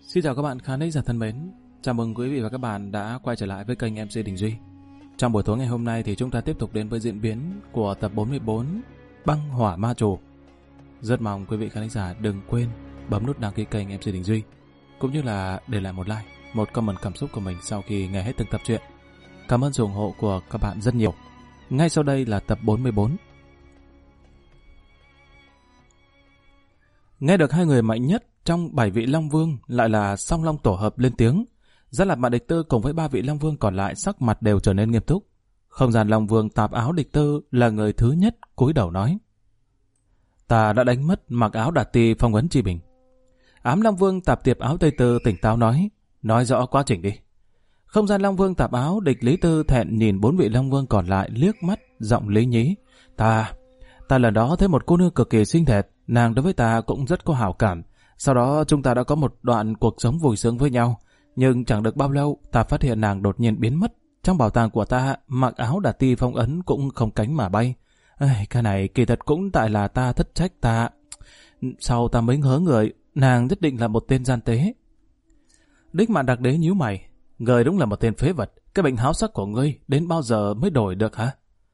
Xin chào các bạn khán thính giả thân mến. Chào mừng quý vị và các bạn đã quay trở lại với kênh MC Đình Duy. Trong buổi tối ngày hôm nay thì chúng ta tiếp tục đến với diễn biến của tập 44 Băng Hỏa Ma Chủ. Rất mong quý vị khán thính giả đừng quên bấm nút đăng ký kênh MC Đình Duy, cũng như là để lại một like, một comment cảm xúc của mình sau khi nghe hết từng tập truyện. Cảm ơn sự ủng hộ của các bạn rất nhiều. Ngay sau đây là tập 44. Nghe được hai người mạnh nhất trong 7 vị Long Vương lại là Song Long tổ hợp lên tiếng, Gia Lạp Mạn Địch Tư cùng với 3 vị Long Vương còn lại sắc mặt đều trở nên nghiêm túc. Không gian Long Vương Tạp Áo Địch Tư là người thứ nhất cúi đầu nói: "Ta đã đánh mất mặc áo Đạt Ti phong ấn chi bình." Ám Long Vương Tạp Tiệp Áo Tây Tư tỉnh táo nói rõ quá trình đi. Không gian Long Vương Tạp Áo Địch Lý Tư thẹn nhìn 4 vị Long Vương còn lại liếc mắt, giọng lý nhí: Ta lần đó thấy một cô nương cực kỳ xinh đẹp, nàng đối với ta cũng rất có hảo cảm. Sau đó chúng ta đã có một đoạn cuộc sống vui sướng với nhau, nhưng chẳng được bao lâu ta phát hiện nàng đột nhiên biến mất. Trong bảo tàng của ta, mặc áo Đạt Ti phong ấn cũng không cánh mà bay. Cái này kỳ thật cũng tại là ta thất trách ta. Sau ta mới ngớ người, nàng nhất định là một tên gian tế. Đích Mạn Đặc Đế nhíu mày: "Ngươi đúng là một tên phế vật, cái bệnh háo sắc của ngươi đến bao giờ mới đổi được hả?"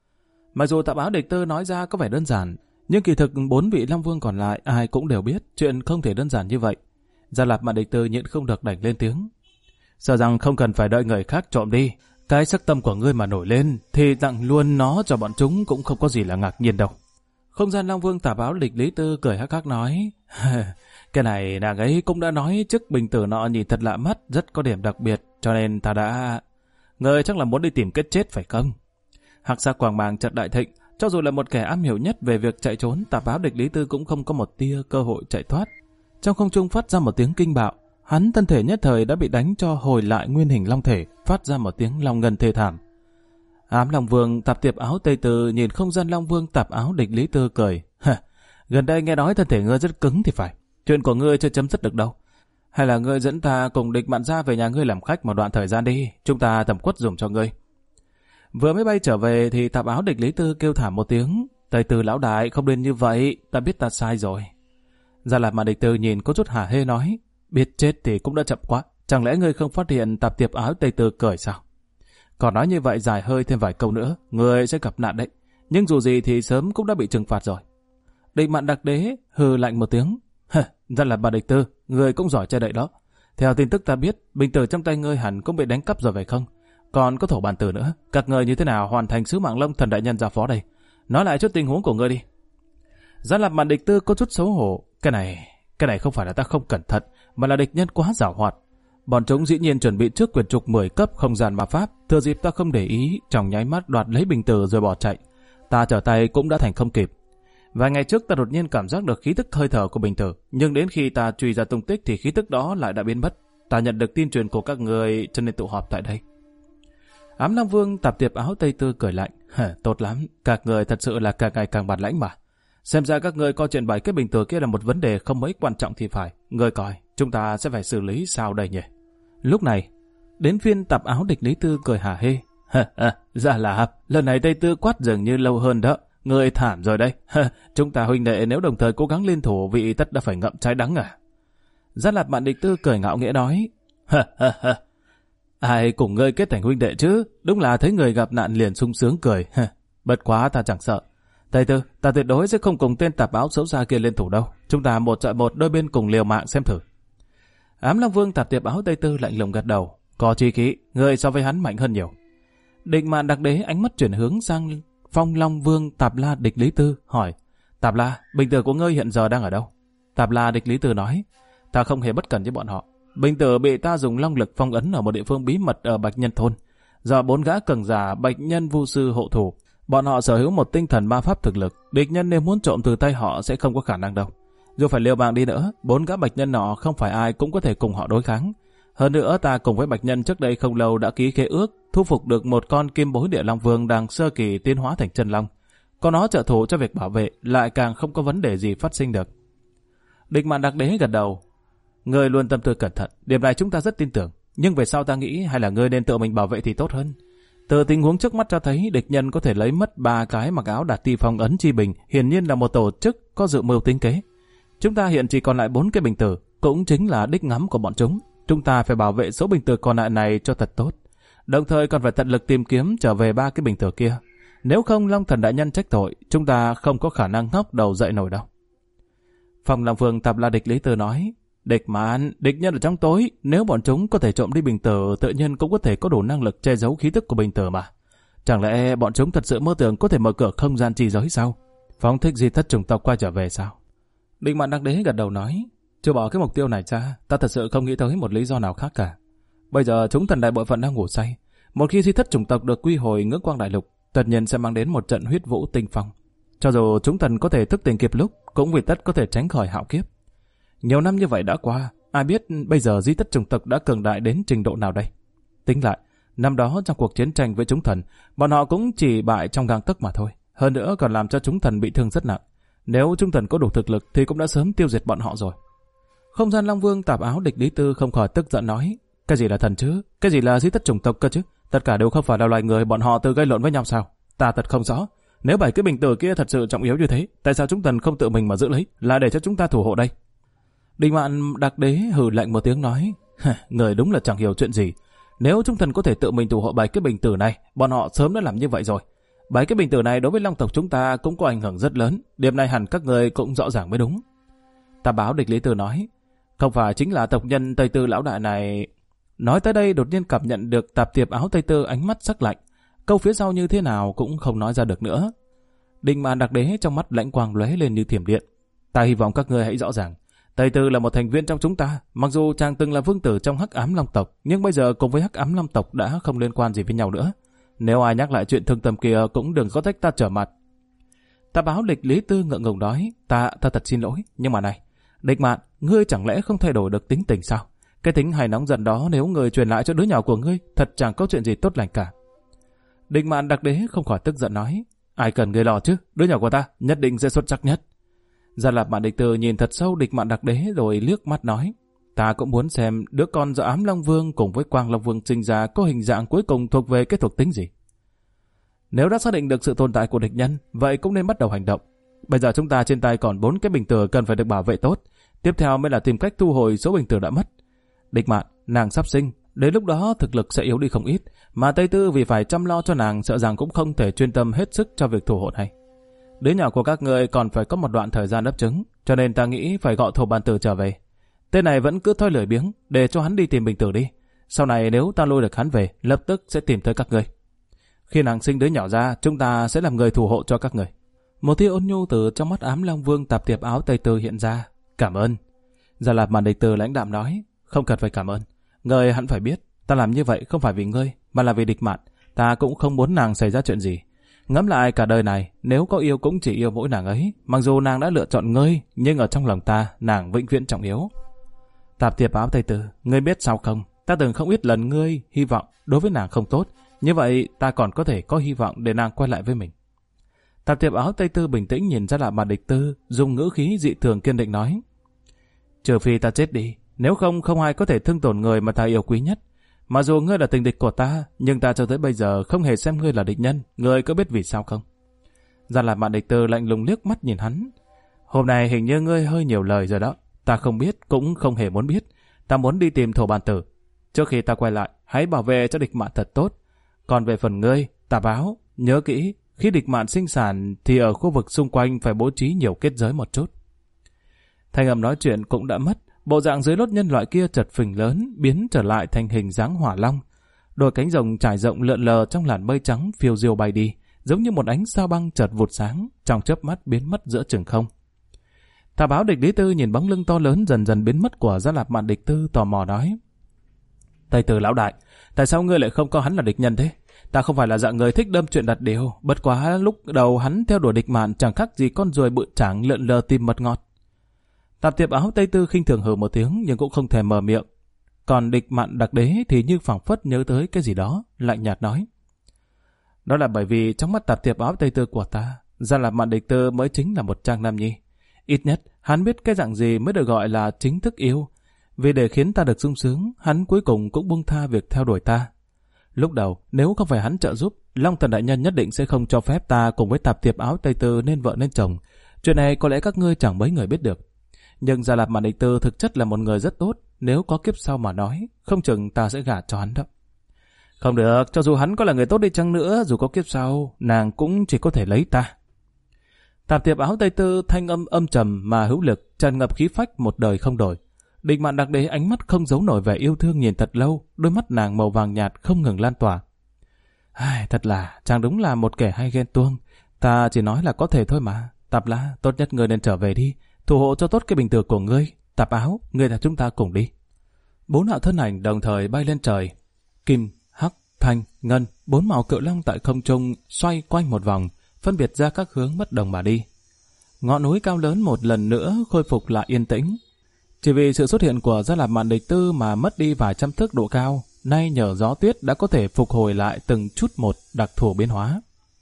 Mặc dù Tạp Áo Địch Tư nói ra có vẻ đơn giản, nhưng kỳ thực 4 vị Long Vương còn lại ai cũng đều biết chuyện không thể đơn giản như vậy. Gia Lạp Mạn Địch Tư nhịn không được đành lên tiếng: "Sợ rằng không cần phải đợi người khác trộm đi. Cái sắc tâm của ngươi mà nổi lên thì tặng luôn nó cho bọn chúng cũng không có gì là ngạc nhiên đâu." Không gian Long Vương Tạp Áo Địch Lý Tư cười hắc hắc nói: "Cái này nàng ấy cũng đã nói chức bình tử nọ nhìn thật lạ mắt, rất có điểm đặc biệt, cho nên ta đã... Ngươi chắc là muốn đi tìm kết chết phải không?" Hắc sắc quang mang chợt đại thịnh, cho dù là một kẻ am hiểu nhất về việc chạy trốn, Tạp Áo Địch Lý Tư cũng không có một tia cơ hội chạy thoát. Trong không trung phát ra một tiếng kinh bạo, hắn thân thể nhất thời đã bị đánh cho hồi lại nguyên hình long thể, phát ra một tiếng long ngân thê thảm. Ám Long Vương Tạp Tiệp Áo Tây Tư nhìn không gian Long Vương Tạp Áo Địch Lý Tư cười: "Gần đây nghe nói thân thể ngươi rất cứng thì phải, chuyện của ngươi chưa chấm dứt được đâu. Hay là ngươi dẫn ta cùng Địch Mạn gia về nhà ngươi làm khách một đoạn thời gian đi, chúng ta tẩm quất dùng cho ngươi." Vừa mới bay trở về thì Tạp Áo Địch Lý Tư kêu thảm một tiếng: "Tây Tư lão đại, không nên như vậy, ta biết ta sai rồi." Gia Lạp Mạn Địch Tư nhìn có chút hả hê nói: "Biết chết thì cũng đã chậm quá, chẳng lẽ ngươi không phát hiện Tạp Tiệp Áo Tây Tư cười sao? Còn nói như vậy dài hơi thêm vài câu nữa, ngươi sẽ gặp nạn đấy, nhưng dù gì thì sớm cũng đã bị trừng phạt rồi." Địch Mạn Đặc Đế hừ lạnh một tiếng: "Gia Lạp Mạn Địch Tư, ngươi cũng giỏi che đậy đó. Theo tin tức ta biết, bình tử trong tay ngươi hẳn cũng bị đánh cắp rồi phải không? Còn có thổ bàn tử nữa, các ngươi như thế nào hoàn thành sứ mạng Long Thần đại nhân giao phó đây? Nói lại chút tình huống của ngươi đi." Gia Lạp Mạn Địch Tư có chút xấu hổ: Cái này không phải là ta không cẩn thận, mà là địch nhân quá giảo hoạt. Bọn chúng dĩ nhiên chuẩn bị trước quyển trục 10 cấp không gian ma pháp, thừa dịp ta không để ý, trong nháy mắt đoạt lấy bình tử rồi bỏ chạy. Ta trở tay cũng đã thành không kịp. Vài ngày trước ta đột nhiên cảm giác được khí tức hơi thở của bình tử, nhưng đến khi ta truy ra tung tích thì khí tức đó lại đã biến mất. Ta nhận được tin truyền của các người cho nên tụ họp tại đây." Ám Long Vương Tạp Tiệp Áo Tây Tư cười lạnh: "Tốt lắm, các người thật sự là càng ngày càng bản lãnh mà. Xem ra các người coi chuyện bài kết bình tử kia là một vấn đề không mấy quan trọng thì phải. Người coi, chúng ta sẽ phải xử lý sao đây nhỉ?" Lúc này, đến phiên Tạp Áo Địch Lý Tư cười hả hê: "Gia Lạp, lần này Tây Tư quát dường như lâu hơn đó. Người thảm rồi đây. Chúng ta huynh đệ nếu đồng thời cố gắng liên thủ, vị tất đã phải ngậm trái đắng à?" Gia Lạp Mạn Địch Tư cười ngạo nghễ nói: "Ai cùng ngươi kết thành huynh đệ chứ? Đúng là thấy người gặp nạn liền sung sướng cười. Bất quá ta chẳng sợ. Tây Tư, ta tuyệt đối sẽ không cùng tên tạp áo xấu xa kia liên thủ đâu. Chúng ta một chọi một, đôi bên cùng liều mạng xem thử." Ám Long Vương Tạp Tiệp Áo Tây Tư lạnh lùng gật đầu: "Có chí khí, ngươi so với hắn mạnh hơn nhiều." Địch Mạn Đặc Đế ánh mắt chuyển hướng sang Phong Long Vương Tạp La Địch Lý Tư hỏi: "Tạp La, bình tử của ngươi hiện giờ đang ở đâu?" Tạp La Địch Lý Tư nói: "Ta không hề bất cẩn với bọn họ. Bình tử bị ta dùng long lực phong ấn ở một địa phương bí mật ở Bạch Nhân Thôn. Do 4 gã cường giả Bạch Nhân Vu Sư hộ thủ, bọn họ sở hữu một tinh thần ma pháp thực lực. Địch nhân nếu muốn trộm từ tay họ sẽ không có khả năng đâu. Dù phải liều mạng đi nữa, 4 gã Bạch Nhân nọ không phải ai cũng có thể cùng họ đối kháng. Hơn nữa ta cùng với Bạch Nhân trước đây không lâu đã ký khế ước, thu phục được một con kim bối địa long vương đang sơ kỳ tiến hóa thành chân long. Có nó trợ thủ cho việc bảo vệ, lại càng không có vấn đề gì phát sinh được." Địch Mạn Đặc Đế gật đầu: "Ngươi luôn tâm tư cẩn thận, điểm này chúng ta rất tin tưởng. Nhưng về sau ta nghĩ hay là ngươi nên tự mình bảo vệ thì tốt hơn. Từ tình huống trước mắt cho thấy địch nhân có thể lấy mất 3 cái mặc áo Đạt Ti phong ấn chi bình, hiển nhiên là một tổ chức có dự mưu tính kế. Chúng ta hiện chỉ còn lại 4 cái bình tử, cũng chính là đích ngắm của bọn chúng. Chúng ta phải bảo vệ số bình tử còn lại này cho thật tốt. Đồng thời còn phải tận lực tìm kiếm trở về 3 cái bình tử kia. Nếu không Long Thần đại nhân trách tội, chúng ta không có khả năng ngóc đầu dậy nổi đâu. Phong Long Vương Tạp La Địch Lý Tư nói, địch mạn, địch nhân ở trong tối, nếu bọn chúng có thể trộm đi bình tử, tự nhiên cũng có thể có đủ năng lực che giấu khí tức của bình tử mà. Chẳng lẽ bọn chúng thật sự mơ tưởng có thể mở cửa không gian chi giới sao? Phóng thích di thất chủng tộc quay trở về sao? Địch Mạn Đắc Đế gật đầu nói, chưa bỏ cái mục tiêu này ra, ta thật sự không nghĩ tới một lý do nào khác cả. Bây giờ chúng thần đại bộ phận đang ngủ say. Một khi di thất chủng tộc được quy hồi ngưỡng quang đại lục, tất nhiên sẽ mang đến một trận huyết vũ tinh phong. Cho dù chúng thần có thể thức tỉnh kịp lúc, cũng vì tất có thể tránh khỏi hạo kiếp. Nhiều năm như vậy đã qua, ai biết bây giờ di thất chủng tộc đã cường đại đến trình độ nào đây? Tính lại, năm đó trong cuộc chiến tranh với chúng thần, bọn họ cũng chỉ bại trong gang tấc mà thôi. Hơn nữa còn làm cho chúng thần bị thương rất nặng. Nếu chúng thần có đủ thực lực thì cũng đã sớm tiêu diệt bọn họ rồi. Không gian Long Vương Tạp Áo Địch Lý Tư không khỏi tức giận nói, cái gì là thần chứ? Cái gì là di thất chủng tộc cơ chứ? Tất cả đều không phải là loài người, bọn họ tự gây lộn với nhau sao? Ta thật không rõ. Nếu 7 cái bình tử kia thật sự trọng yếu như thế, tại sao chúng thần không tự mình mà giữ lấy, là để cho chúng ta thủ hộ đây? Địch Mạn Đắc Đế hừ lạnh một tiếng nói, người đúng là chẳng hiểu chuyện gì. Nếu chúng thần có thể tự mình thủ hộ 7 cái bình tử này, bọn họ sớm đã làm như vậy rồi. 7 cái bình tử này đối với Long tộc chúng ta cũng có ảnh hưởng rất lớn, điểm này hẳn các người cũng rõ ràng mới đúng. Tạp Áo Địch Lý Tư nói, không phải chính là tộc nhân Tây Tư lão đại này. Nói tới đây đột nhiên cảm nhận được Tạp Tiệp Áo Tây Tư ánh mắt sắc lạnh, câu phía sau như thế nào cũng không nói ra được nữa. Địch Mạn Đắc Đế trong mắt lãnh quang lóe lên như thiểm điện. Ta hy vọng các ngươi hãy rõ ràng, Tây Tư là một thành viên trong chúng ta, mặc dù chàng từng là vương tử trong Hắc Ám Long tộc, nhưng bây giờ cùng với Hắc Ám Long tộc đã không liên quan gì với nhau nữa. Nếu ai nhắc lại chuyện thương tâm kia cũng đừng có trách ta trở mặt. Tạp Áo Địch Lý Tư ngượng ngùng nói, ta thật xin lỗi, nhưng mà này, Địch Mạn, ngươi chẳng lẽ không thay đổi được tính tình sao? Cái tính hay nóng giận đó nếu người truyền lại cho đứa nhỏ của ngươi, thật chẳng có chuyện gì tốt lành cả. Địch Mạn Đắc Đế không khỏi tức giận nói, ai cần ngươi lo chứ, đứa nhỏ của ta nhất định sẽ xuất sắc nhất. Gia Lạp Mạn Địch Tư nhìn thật sâu Địch Mạn Đắc Đế rồi liếc mắt nói, ta cũng muốn xem đứa con do Ám Long Vương cùng với Quang Long Vương sinh ra có hình dạng cuối cùng thuộc về cái thuộc tính gì. Nếu đã xác định được sự tồn tại của địch nhân, vậy cũng nên bắt đầu hành động. Bây giờ chúng ta trên tay còn 4 cái bình tử cần phải được bảo vệ tốt, tiếp theo mới là tìm cách thu hồi số bình tử đã mất. Địch Mạn, nàng sắp sinh, đến lúc đó thực lực sẽ yếu đi không ít, mà Tây Tư vì phải chăm lo cho nàng sợ rằng cũng không thể chuyên tâm hết sức cho việc thủ hộ này. Đứa nhỏ của các ngươi còn phải có một đoạn thời gian ấp trứng, cho nên ta nghĩ phải gọi Thổ Bàn Tử trở về. Tên này vẫn cứ thôi lười biếng, để cho hắn đi tìm bình tử đi. Sau này nếu ta lôi được hắn về, lập tức sẽ tìm tới các ngươi. Khi nàng sinh đứa nhỏ ra, chúng ta sẽ làm người thủ hộ cho các người. Một tia ôn nhu từ trong mắt Ám Long Vương Tạp Tiệp Áo Tây Tư hiện ra. Cảm ơn. Gia Lạp Mạn Địch Tư lãnh đạm nói, không cần phải cảm ơn. Ngươi hẳn phải biết, ta làm như vậy không phải vì ngươi, mà là vì Địch Mạn. Ta cũng không muốn nàng xảy ra chuyện gì. Ngẫm lại cả đời này, nếu có yêu cũng chỉ yêu mỗi nàng ấy. Mặc dù nàng đã lựa chọn ngươi, nhưng ở trong lòng ta, nàng vĩnh viễn trọng yếu. Tạp Tiệp Áo Tây Tư, ngươi biết sao không? Ta từng không ít lần ngươi hy vọng đối với nàng không tốt, như vậy ta còn có thể có hy vọng để nàng quay lại với mình. Tạp Tiệp Áo Tây Tư bình tĩnh nhìn Gia Lạp Mạn Địch Tư, dùng ngữ khí dị thường kiên định nói, trừ phi ta chết đi, nếu không không ai có thể thương tổn người mà ta yêu quý nhất. Mặc dù ngươi là tình địch của ta, nhưng ta cho tới bây giờ không hề xem ngươi là địch nhân. Ngươi có biết vì sao không? Gia Lạp Mạn Địch Tư lạnh lùng liếc mắt nhìn hắn. Hôm nay hình như ngươi hơi nhiều lời rồi đó. Ta không biết, cũng không hề muốn biết. Ta muốn đi tìm Thổ Bàn Tử. Trước khi ta quay lại, hãy bảo vệ cho Địch Mạn thật tốt. Còn về phần ngươi, Tạp Áo, nhớ kỹ, khi Địch Mạn sinh sản thì ở khu vực xung quanh phải bố trí nhiều kết giới một chút. Thanh âm nói chuyện cũng đã mất. Bộ dạng dưới lốt nhân loại kia chợt phình lớn, biến trở lại thành hình dáng hỏa long. Đôi cánh rồng trải rộng lượn lờ trong làn mây trắng phiêu diêu bay đi, giống như một ánh sao băng chợt vụt sáng, trong chớp mắt biến mất giữa chừng không. Tạp Áo Địch Lý Tư nhìn bóng lưng to lớn dần dần biến mất của Gia Lạp Mạn Địch Tư, tò mò nói: Tây Tử lão đại, tại sao ngươi lại không coi hắn là địch nhân thế? Ta không phải là dạng người thích đâm chuyện đặt điều, bất quá lúc đầu hắn theo đuổi Địch Mạn chẳng khác gì con ruồi bự tráng lượn lờ tìm mật ngọt. Tạp Tiệp Áo Tây Tư khinh thường hừ một tiếng nhưng cũng không thèm mở miệng. Còn Địch Mạn Đặc Đế thì như phảng phất nhớ tới cái gì đó, lạnh nhạt nói: Đó là bởi vì trong mắt Tạp Tiệp Áo Tây Tư của ta, Gia Lạp Mạn Địch Tư mới chính là một trang nam nhi. Ít nhất hắn biết cái dạng gì mới được gọi là chính thức yêu. Vì để khiến ta được sung sướng, hắn cuối cùng cũng buông tha việc theo đuổi ta. Lúc đầu, nếu không phải hắn trợ giúp, Long Thần đại nhân nhất định sẽ không cho phép ta cùng với Tạp Tiệp Áo Tây Tư nên vợ nên chồng. Chuyện này có lẽ các ngươi chẳng mấy người biết được. Nhưng Gia Lạp Mạn Địch Tư thực chất là một người rất tốt, nếu có kiếp sau mà nói, không chừng ta sẽ gả cho hắn đó. Không được, cho dù hắn có là người tốt đi chăng nữa, dù có kiếp sau, nàng cũng chỉ có thể lấy ta. Tạp thiệp áo Tây Tư thanh âm âm trầm mà hữu lực, tràn ngập khí phách một đời không đổi. Địch Mạn Đặc Đế ánh mắt không giấu nổi vẻ yêu thương nhìn thật lâu, đôi mắt nàng màu vàng nhạt không ngừng lan tỏa. Thật là, chàng đúng là một kẻ hay ghen tuông, ta chỉ nói là có thể thôi mà. Tạp La, tốt nhất ngươi nên trở về đi, thủ hộ cho tốt cái bình thường của ngươi. Tạp Áo, ngươi và chúng ta cùng đi. 4 đạo thân ảnh đồng thời bay lên trời. Kim, hắc, thanh, ngân, 4 màu cự long tại không trung xoay quanh một vòng, phân biệt ra các hướng bất đồng mà đi. Ngọn núi cao lớn một lần nữa khôi phục lại yên tĩnh. Chỉ vì sự xuất hiện của Gia Lạp Mạn Địch Tư mà mất đi vài trăm thước độ cao, nay nhờ gió tuyết đã có thể phục hồi lại từng chút một đặc thù biến hóa.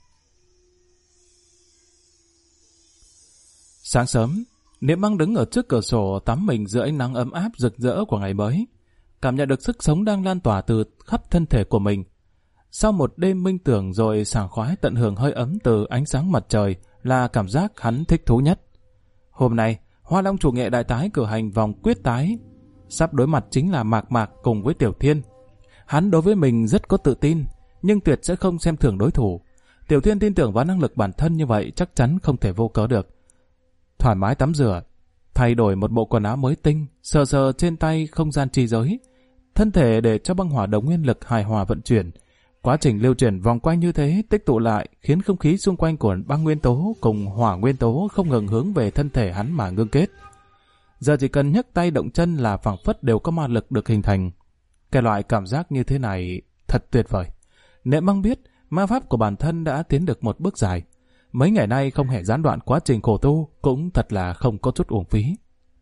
Sáng sớm, Niệm Băng đứng ở trước cửa sổ tắm mình giữa ánh nắng ấm áp rực rỡ của ngày mới, cảm nhận được sức sống đang lan tỏa từ khắp thân thể của mình. Sau một đêm minh tưởng rồi sảng khoái tận hưởng hơi ấm từ ánh sáng mặt trời là cảm giác hắn thích thú nhất. Hôm nay, Hoa Long chủ nghệ đại tái cử hành vòng quyết tái, sắp đối mặt chính là Mạc Mạc cùng với Tiểu Thiên. Hắn đối với mình rất có tự tin, nhưng tuyệt sẽ không xem thường đối thủ. Tiểu Thiên tin tưởng vào năng lực bản thân như vậy chắc chắn không thể vô cớ được. Thoải mái tắm rửa, thay đổi một bộ quần áo mới tinh, sờ sờ trên tay không gian chi giới, thân thể để cho băng hỏa đồng nguyên lực hài hòa vận chuyển. Quá trình lưu chuyển vòng quanh như thế tích tụ lại khiến không khí xung quanh của băng nguyên tố cùng hỏa nguyên tố không ngừng hướng về thân thể hắn mà ngưng kết. Giờ chỉ cần nhấc tay động chân là phảng phất đều có ma lực được hình thành. Cái loại cảm giác như thế này thật tuyệt vời. Niệm Băng biết ma pháp của bản thân đã tiến được một bước dài. Mấy ngày nay không hề gián đoạn quá trình khổ tu cũng thật là không có chút uổng phí.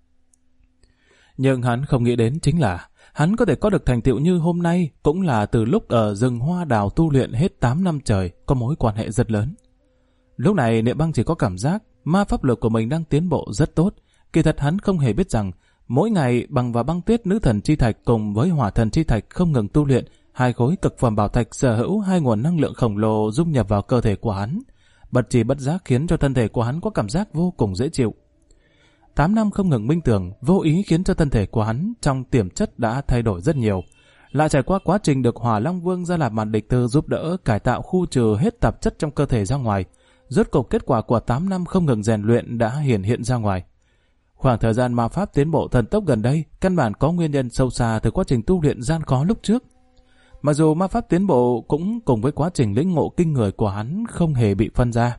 Nhưng hắn không nghĩ đến chính là hắn có thể có được thành tựu như hôm nay cũng là từ lúc ở rừng hoa đào tu luyện hết 8 năm trời có mối quan hệ rất lớn. Lúc này Niệm Băng chỉ có cảm giác ma pháp lực của mình đang tiến bộ rất tốt. Kỳ thật hắn không hề biết rằng mỗi ngày Bằng và Băng Tuyết nữ thần chi thạch cùng với Hỏa thần chi thạch không ngừng tu luyện, hai khối cực phẩm bảo thạch sở hữu hai nguồn năng lượng khổng lồ dung nhập vào cơ thể của hắn, bất chi bất giác khiến cho thân thể của hắn có cảm giác vô cùng dễ chịu. 8 năm không ngừng minh tưởng, vô ý khiến cho thân thể của hắn trong tiềm chất đã thay đổi rất nhiều. Lại trải qua quá trình được Hỏa Long Vương Gia Lạp Mạn Địch Tư giúp đỡ cải tạo khu trừ hết tạp chất trong cơ thể ra ngoài, rốt cục kết quả của 8 năm không ngừng rèn luyện đã hiện ra ngoài. Khoảng thời gian ma pháp tiến bộ thần tốc gần đây, căn bản có nguyên nhân sâu xa từ quá trình tu luyện gian khó lúc trước. Mặc dù ma pháp tiến bộ cũng cùng với quá trình lĩnh ngộ kinh người của hắn không hề bị phân ra.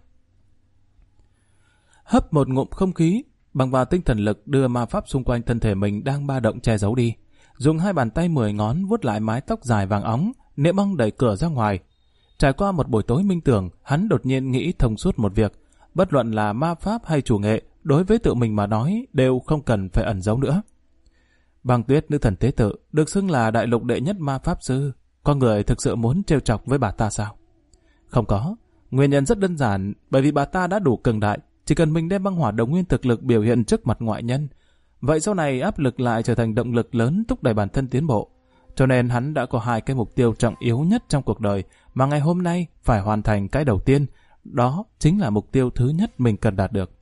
Hấp một ngụm không khí, Bằng vào tinh thần lực đưa ma pháp xung quanh thân thể mình đang ba động che giấu đi. Dùng hai bàn tay 10 ngón vuốt lại mái tóc dài vàng óng, Niệm Băng đẩy cửa ra ngoài. Trải qua một buổi tối minh tưởng, hắn đột nhiên nghĩ thông suốt một việc. Bất luận là ma pháp hay chủ nghệ, đối với tự mình mà nói đều không cần phải ẩn giấu nữa. Băng Tuyết nữ thần tế tự được xưng là đại lục đệ nhất ma pháp sư. Có người thực sự muốn trêu chọc với bà ta sao? Không có. Nguyên nhân rất đơn giản, bởi vì bà ta đã đủ cường đại. Chỉ cần mình đem băng hỏa đồng nguyên thực lực biểu hiện trước mặt ngoại nhân, vậy sau này áp lực lại trở thành động lực lớn thúc đẩy bản thân tiến bộ. Cho nên hắn đã có hai cái mục tiêu trọng yếu nhất trong cuộc đời mà ngày hôm nay phải hoàn thành. Cái đầu tiên, đó chính là mục tiêu thứ nhất mình cần đạt được.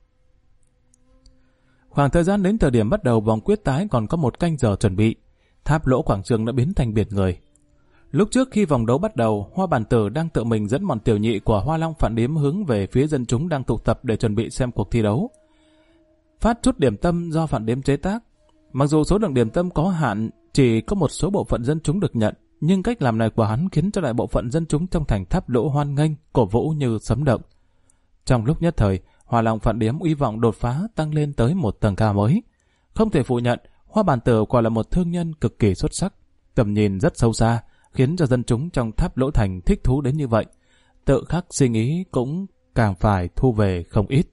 Khoảng thời gian đến thời điểm bắt đầu vòng quyết tái còn có 1 canh giờ chuẩn bị, tháp lỗ quảng trường đã biến thành biển người. Lúc trước khi vòng đấu bắt đầu, Hoa Bản Tử đang tự mình dẫn bọn tiểu nhị của Hoa Long Phản Điếm hướng về phía dân chúng đang tụ tập để chuẩn bị xem cuộc thi đấu. Phát chút điểm tâm do Phản Điếm chế tác. Mặc dù số lượng điểm tâm có hạn, chỉ có một số bộ phận dân chúng được nhận, nhưng cách làm này của hắn khiến cho đại bộ phận dân chúng trong thành tháp lỗ hoan nghênh, cổ vũ như sấm động. Trong lúc nhất thời, Hoa Long Phản Điếm uy vọng đột phá tăng lên tới một tầng cao mới. Không thể phủ nhận, Hoa Bản Tử quả là một thương nhân cực kỳ xuất sắc, tầm nhìn rất sâu xa, khiến cho dân chúng trong tháp lỗ thành thích thú đến như vậy. Tự khắc suy nghĩ cũng càng phải thu về không ít.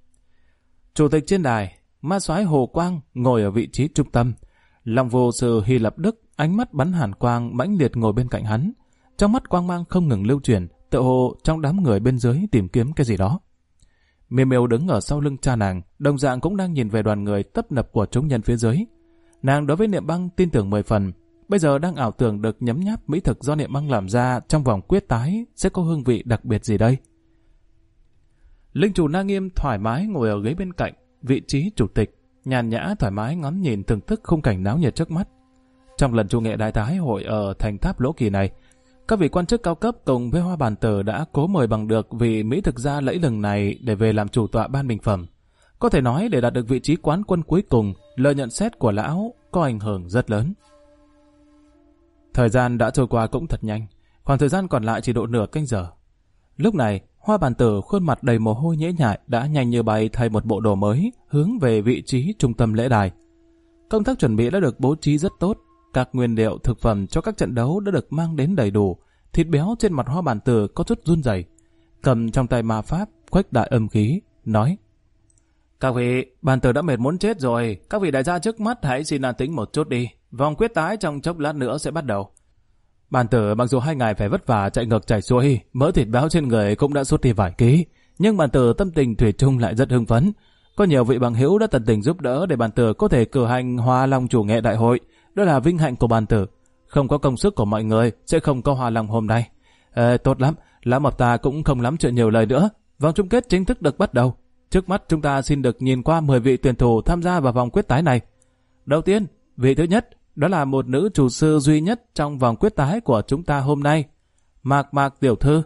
Chủ tịch trên đài, ma soái Hồ Quang ngồi ở vị trí trung tâm. Long vô sư Hy Lập Đức ánh mắt bắn hàn quang mãnh liệt ngồi bên cạnh hắn. Trong mắt quang mang không ngừng lưu chuyển, tựa hồ trong đám người bên dưới tìm kiếm cái gì đó. Miêu Miêu đứng ở sau lưng cha nàng, đồng dạng cũng đang nhìn về đoàn người tấp nập của chúng nhân phía dưới. Nàng đối với Niệm Băng tin tưởng 10 phần. Bây giờ đang ảo tưởng được nhấm nháp mỹ thực do Niệm Băng làm ra trong vòng quyết tái sẽ có hương vị đặc biệt gì đây. Linh chủ Na Nghiêm thoải mái ngồi ở ghế bên cạnh, vị trí chủ tịch, nhàn nhã thoải mái ngắm nhìn thưởng thức khung cảnh náo nhiệt trước mắt. Trong lần chủ nghệ đại tái hội ở thành tháp Lỗ Kỳ này, các vị quan chức cao cấp cùng với Hoa Bàn Tử đã cố mời bằng được vị mỹ thực gia lẫy lừng này để về làm chủ tọa ban bình phẩm. Có thể nói để đạt được vị trí quán quân cuối cùng, lời nhận xét của lão có ảnh hưởng rất lớn. Thời gian đã trôi qua cũng thật nhanh, khoảng thời gian còn lại chỉ độ nửa canh giờ. Lúc này, Hoa Bàn Tử khuôn mặt đầy mồ hôi nhễ nhại đã nhanh như bay thay một bộ đồ mới, hướng về vị trí trung tâm lễ đài. Công tác chuẩn bị đã được bố trí rất tốt, các nguyên liệu thực phẩm cho các trận đấu đã được mang đến đầy đủ. Thịt béo trên mặt Hoa Bàn Tử có chút run rẩy, cầm trong tay ma pháp khuếch đại âm khí, nói: Các vị, Bàn Tử đã mệt muốn chết rồi, các vị đại gia trước mắt hãy xin an tĩnh một chút đi, vòng quyết tái trong chốc lát nữa sẽ bắt đầu. Bàn Tử mặc dù 2 ngày phải vất vả chạy ngược chạy xuôi, mỡ thịt béo trên người cũng đã sút đi vài ký, nhưng Bàn Tử tâm tình thủy chung lại rất hưng phấn. Có nhiều vị bằng hữu đã tận tình giúp đỡ để Bàn Tử có thể cử hành Hoa Long chủ nghệ đại hội, đó là vinh hạnh của Bàn Tử. Không có công sức của mọi người sẽ không có Hoa Long hôm nay. Tốt lắm, Lão Mập ta cũng không lắm chuyện nhiều lời nữa. Vòng chung kết chính thức được bắt đầu. Trước mắt chúng ta xin được nhìn qua 10 vị tuyển thủ tham gia vào vòng quyết tái này. Đầu tiên, vị thứ nhất, đó là một nữ chủ sư duy nhất trong vòng quyết tái của chúng ta hôm nay, Mạc Mạc tiểu thư.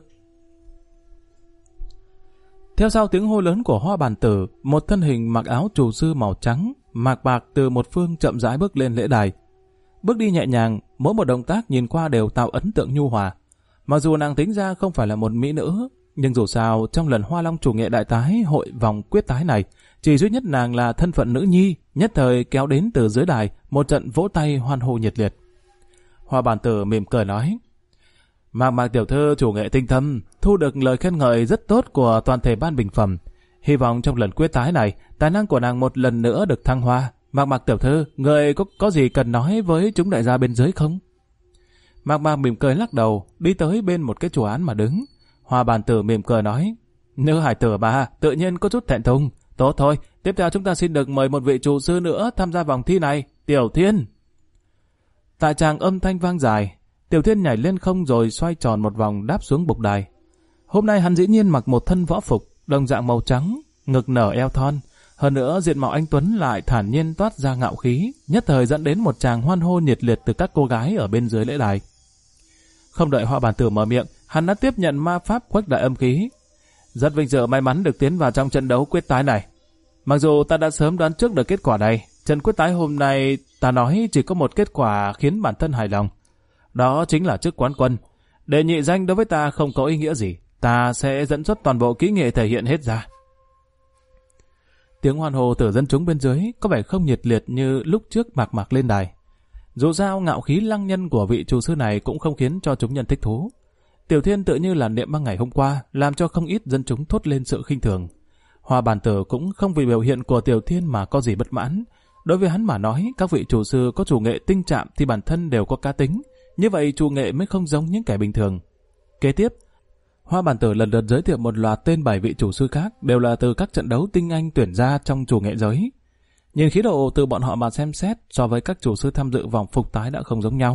Theo sau tiếng hô lớn của Hoa Bàn Tử, một thân hình mặc áo chủ sư màu trắng, Mạc Mạc từ một phương chậm rãi bước lên lễ đài. Bước đi nhẹ nhàng, mỗi một động tác nhìn qua đều tạo ấn tượng nhu hòa. Mặc dù nàng tính ra không phải là một mỹ nữ, nhưng dù sao trong lần Hoa Long chủ nghệ đại tái hội vòng quyết tái này, chỉ duy nhất nàng là thân phận nữ nhi, nhất thời kéo đến từ dưới đài một trận vỗ tay hoan hô nhiệt liệt. Hoa Bàn Tử mỉm cười nói: Mạc Mạc tiểu thư chủ nghệ tinh thâm, thu được lời khen ngợi rất tốt của toàn thể ban bình phẩm. Hy vọng trong lần quyết tái này, tài năng của nàng một lần nữa được thăng hoa. Mạc Mạc tiểu thư, người có gì cần nói với chúng đại gia bên dưới không? Mạc Mạc mỉm cười lắc đầu, đi tới bên một cái chùa án mà đứng. Hoa Bàn Tử mỉm cười nói: Nữ hải tử mà, tự nhiên có chút thẹn thùng. Tốt thôi, tiếp theo chúng ta xin được mời một vị chủ sư nữa tham gia vòng thi này, Tiểu Thiên. Tại tràng âm thanh vang dài, Tiểu Thiên nhảy lên không rồi xoay tròn một vòng đáp xuống bục đài. Hôm nay hắn dĩ nhiên mặc một thân võ phục, đồng dạng màu trắng, ngực nở eo thon. Hơn nữa diện mạo anh tuấn lại thản nhiên toát ra ngạo khí, nhất thời dẫn đến một tràng hoan hô nhiệt liệt từ các cô gái ở bên dưới lễ đài. Không đợi Hoa Bàn Tử mở miệng, hắn đã tiếp nhận ma pháp khuếch đại âm khí. Rất vinh dự may mắn được tiến vào trong trận đấu quyết tái này. Mặc dù ta đã sớm đoán trước được kết quả này, trận quyết tái hôm nay ta nói chỉ có một kết quả khiến bản thân hài lòng. Đó chính là chức quán quân. Đệ nhị danh đối với ta không có ý nghĩa gì, ta sẽ dẫn xuất toàn bộ kỹ nghệ thể hiện hết ra. Tiếng hoan hô từ dân chúng bên dưới có vẻ không nhiệt liệt như lúc trước Mạc Mạc lên đài. Dù sao ngạo khí lăng nhân của vị chủ sư này cũng không khiến cho chúng nhân thích thú. Tiểu Thiên tự như là niệm băng ngày hôm qua, làm cho không ít dân chúng thốt lên sự khinh thường. Hoa Bàn Tử cũng không vì biểu hiện của Tiểu Thiên mà có gì bất mãn. Đối với hắn mà nói, các vị chủ sư có chủ nghệ tinh trạm thì bản thân đều có cá tính, như vậy chủ nghệ mới không giống những kẻ bình thường. Kế tiếp, Hoa Bàn Tử lần lượt giới thiệu một loạt tên 7 vị chủ sư khác, đều là từ các trận đấu tinh anh tuyển ra trong chủ nghệ giới. Nhìn khí độ từ bọn họ mà xem xét, so với các chủ sư tham dự vòng phục tái đã không giống nhau.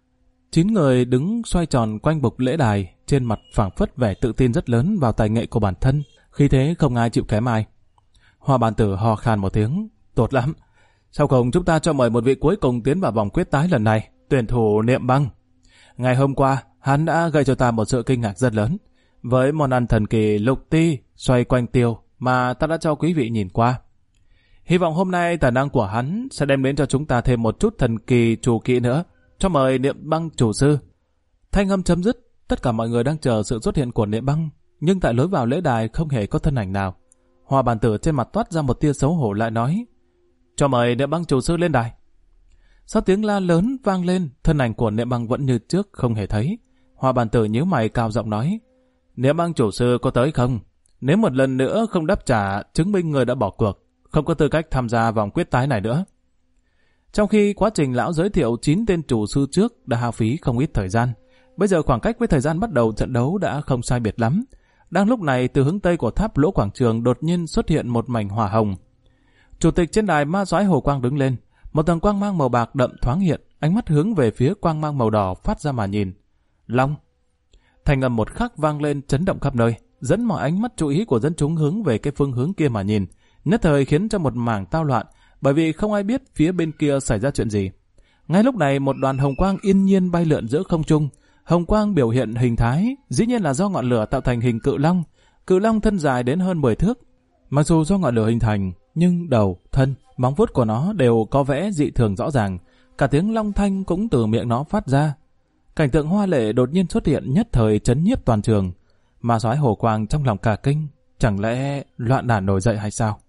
9 người đứng xoay tròn quanh bục lễ đài, trên mặt phảng phất vẻ tự tin rất lớn vào tài nghệ của bản thân, khi thế không ai chịu kém ai. Hoa Bàn Tử hò khan một tiếng: Tốt lắm, sau cùng chúng ta cho mời một vị cuối cùng tiến vào vòng quyết tái lần này, tuyển thủ Niệm Băng. Ngày hôm qua, hắn đã gây cho ta một sự kinh ngạc rất lớn, với món ăn thần kỳ lục ti xoay quanh tiêu mà ta đã cho quý vị nhìn qua. Hy vọng hôm nay tài năng của hắn sẽ đem đến cho chúng ta thêm một chút thần kỳ chủ kỹ nữa. Cho mời Niệm Băng chủ sư. Thanh âm chấm dứt, tất cả mọi người đang chờ sự xuất hiện của Niệm Băng, nhưng tại lối vào lễ đài không hề có thân ảnh nào. Hoa Bàn Tử trên mặt toát ra một tia xấu hổ lại nói: Cho mời Niệm Băng chủ sư lên đài. Sau tiếng la lớn vang lên, thân ảnh của Niệm Băng vẫn như trước không hề thấy. Hoa Bàn Tử nhíu mày cao giọng nói: Niệm Băng chủ sư có tới không? Nếu một lần nữa không đáp trả, chứng minh người đã bỏ cuộc, không có tư cách tham gia vòng quyết tái này nữa. Trong khi quá trình lão giới thiệu 9 tên chủ sư trước đã hao phí không ít thời gian, bây giờ khoảng cách với thời gian bắt đầu trận đấu đã không sai biệt lắm. Đang lúc này, từ hướng tây của tháp Lỗ quảng trường đột nhiên xuất hiện một mảnh hỏa hồng. Chủ tịch trên đài Ma Soái Hồ Quang đứng lên, một tầng quang mang màu bạc đậm thoáng hiện, ánh mắt hướng về phía quang mang màu đỏ phát ra mà nhìn. Long. Thành âm một khắc vang lên chấn động khắp nơi, dẫn mọi ánh mắt chú ý của dân chúng hướng về cái phương hướng kia mà nhìn, nhất thời khiến cho một mảng tao loạn, bởi vì không ai biết phía bên kia xảy ra chuyện gì. Ngay lúc này một đoàn hồng quang yên nhiên bay lượn giữa không trung. Hồng quang biểu hiện hình thái, dĩ nhiên là do ngọn lửa tạo thành hình cự long. Cự long thân dài đến hơn 10 thước. Mặc dù do ngọn lửa hình thành, nhưng đầu, thân, móng vuốt của nó đều có vẽ dị thường rõ ràng. Cả tiếng long thanh cũng từ miệng nó phát ra. Cảnh tượng hoa lệ đột nhiên xuất hiện, nhất thời chấn nhiếp toàn trường. Ma soái Hồ Quang trong lòng cả kinh, chẳng lẽ loạn đản nổi dậy hay sao?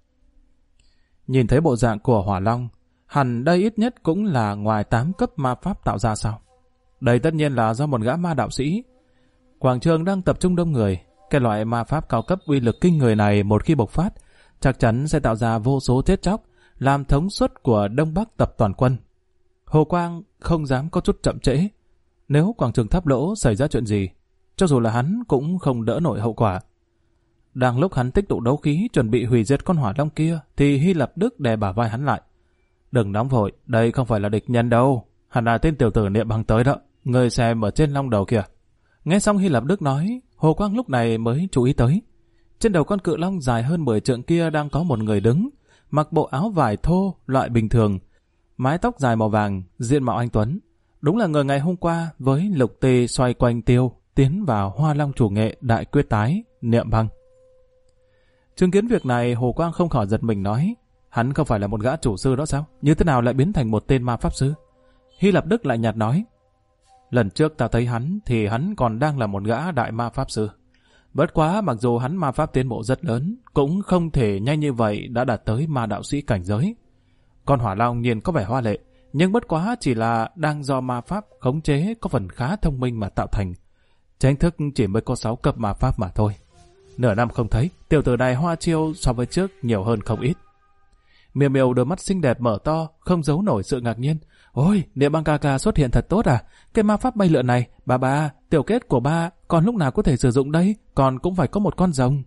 Nhìn thấy bộ dạng của hỏa long, hẳn đây ít nhất cũng là ngoài 8 cấp ma pháp tạo ra sao? Đây tất nhiên là do một gã ma đạo sĩ. Quảng trường đang tập trung đông người. Cái loại ma pháp cao cấp uy lực kinh người này một khi bộc phát, chắc chắn sẽ tạo ra vô số chết chóc, làm thống suất của Đông Bắc tập toàn quân. Hồ Quang không dám có chút chậm trễ. Nếu quảng trường tháp lỗ xảy ra chuyện gì, cho dù là hắn cũng không đỡ nổi hậu quả. Đang lúc hắn tích tụ đấu khí chuẩn bị hủy diệt con hỏa long kia, thì Hy Lạp Đức đè bả vai hắn lại. Đừng nóng vội, đây không phải là địch nhân đâu. Hẳn là tên tiểu tử Niệm Băng tới đó, ngươi xem ở trên long đầu kìa. Nghe xong Hy Lạp Đức nói, Hồ Quang lúc này mới chú ý tới. Trên đầu con cự long dài hơn 10 trượng kia đang có một người đứng, mặc bộ áo vải thô loại bình thường, mái tóc dài màu vàng, diện mạo anh tuấn. Đúng là người ngày hôm qua với lục tê xoay quanh tiêu, tiến vào Hoa Long chủ nghệ đại quyết tái, Niệm Băng. Chứng kiến việc này, Hồ Quang không khỏi giật mình nói, hắn không phải là một gã chủ sư đó sao? Như thế nào lại biến thành một tên ma pháp sư? Hy Lạp Đức lại nhạt nói, lần trước ta thấy hắn thì hắn còn đang là một gã đại ma pháp sư. Bất quá mặc dù hắn ma pháp tiến bộ rất lớn, cũng không thể nhanh như vậy đã đạt tới ma đạo sĩ cảnh giới. Con hỏa long nhìn có vẻ hoa lệ, nhưng bất quá chỉ là đang do ma pháp khống chế có phần khá thông minh mà tạo thành. Tranh thức chỉ mới có 6 cấp ma pháp mà thôi. Nửa năm không thấy, tiểu tử này hoa chiêu so với trước nhiều hơn không ít. Miêu Miêu đôi mắt xinh đẹp mở to, không giấu nổi sự ngạc nhiên. Ôi, Niệm Băng ca ca xuất hiện thật tốt à? Cái ma pháp bay lượn này, ba, tiểu kết của ba, còn lúc nào có thể sử dụng đây? Còn cũng phải có một con rồng.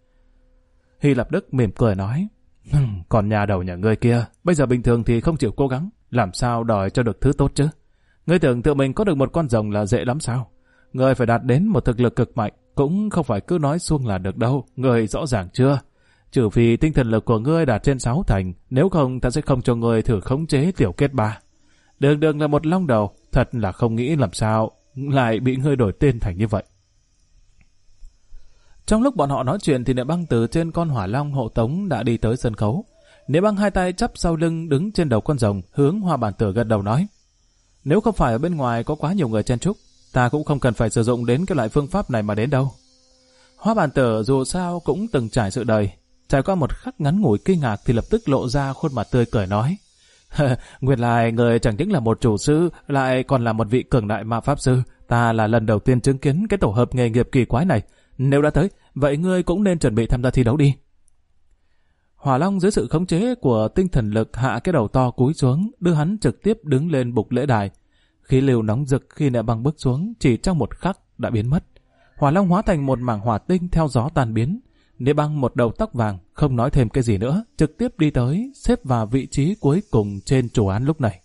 Hy Lạp Đức mỉm cười nói, còn nhà đầu nhà ngươi kia, bây giờ bình thường thì không chịu cố gắng, làm sao đòi cho được thứ tốt chứ? Ngươi tưởng tự mình có được một con rồng là dễ lắm sao? Ngươi phải đạt đến một thực lực cực mạnh, cũng không phải cứ nói suông là được đâu, ngươi rõ ràng chưa? Trừ vì tinh thần lực của ngươi đạt trên 6 thành, nếu không ta sẽ không cho ngươi thử khống chế tiểu kết 3. Đường là một long đầu, thật là không nghĩ làm sao lại bị ngươi đổi tên thành như vậy. Trong lúc bọn họ nói chuyện thì Niệm Băng từ trên con hỏa long hộ tống đã đi tới sân khấu. Niệm Băng hai tay chắp sau lưng đứng trên đầu con rồng, hướng Hoa Bản Tử gật đầu nói, nếu không phải ở bên ngoài có quá nhiều người chen chúc, ta cũng không cần phải sử dụng đến cái loại phương pháp này mà đến đâu. Hoa Bản Tử dù sao cũng từng trải sự đời, trải qua một khắc ngắn ngủi kinh ngạc thì lập tức lộ ra khuôn mặt tươi cười nói, nguyên lai người chẳng những là một chủ sư, lại còn là một vị cường đại ma pháp sư. Ta là lần đầu tiên chứng kiến cái tổ hợp nghề nghiệp kỳ quái này. Nếu đã tới, vậy ngươi cũng nên chuẩn bị tham gia thi đấu đi. Hỏa Long dưới sự khống chế của tinh thần lực hạ cái đầu to cúi xuống, đưa hắn trực tiếp đứng lên bục lễ đài. Khí lưu nóng rực khi Niệm Băng bước xuống chỉ trong một khắc đã biến mất. Hỏa Long hóa thành một mảng hỏa tinh theo gió tan biến. Niệm Băng một đầu tóc vàng, không nói thêm cái gì nữa, trực tiếp đi tới, xếp vào vị trí cuối cùng trên chủ án lúc này.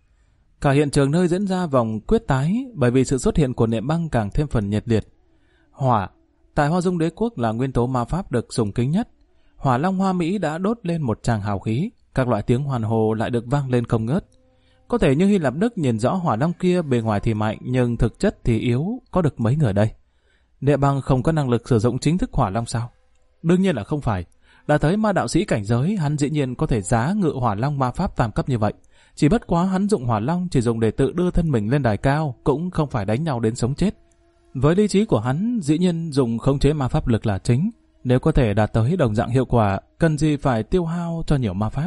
Cả hiện trường nơi diễn ra vòng quyết tái, bởi vì sự xuất hiện của Niệm Băng càng thêm phần nhiệt liệt. Hỏa, tại Hoa Dung Đế Quốc là nguyên tố ma pháp được sùng kính nhất. Hỏa Long Hoa Mỹ đã đốt lên một tràng hào khí, các loại tiếng hoàn hồ lại được vang lên không ngớt. Có thể như Hy Lạp Đức nhìn rõ hỏa long kia bề ngoài thì mạnh, nhưng thực chất thì yếu, có được mấy người đây? Niệm Băng không có năng lực sử dụng chính thức hỏa long sao? Đương nhiên là không phải. Đã tới ma đạo sĩ cảnh giới, hắn dĩ nhiên có thể giá ngự hỏa long ma pháp tam cấp như vậy. Chỉ bất quá hắn dụng hỏa long chỉ dùng để tự đưa thân mình lên đài cao, cũng không phải đánh nhau đến sống chết. Với lý trí của hắn, dĩ nhiên dùng khống chế ma pháp lực là chính. Nếu có thể đạt tới đồng dạng hiệu quả, cần gì phải tiêu hao cho nhiều ma pháp.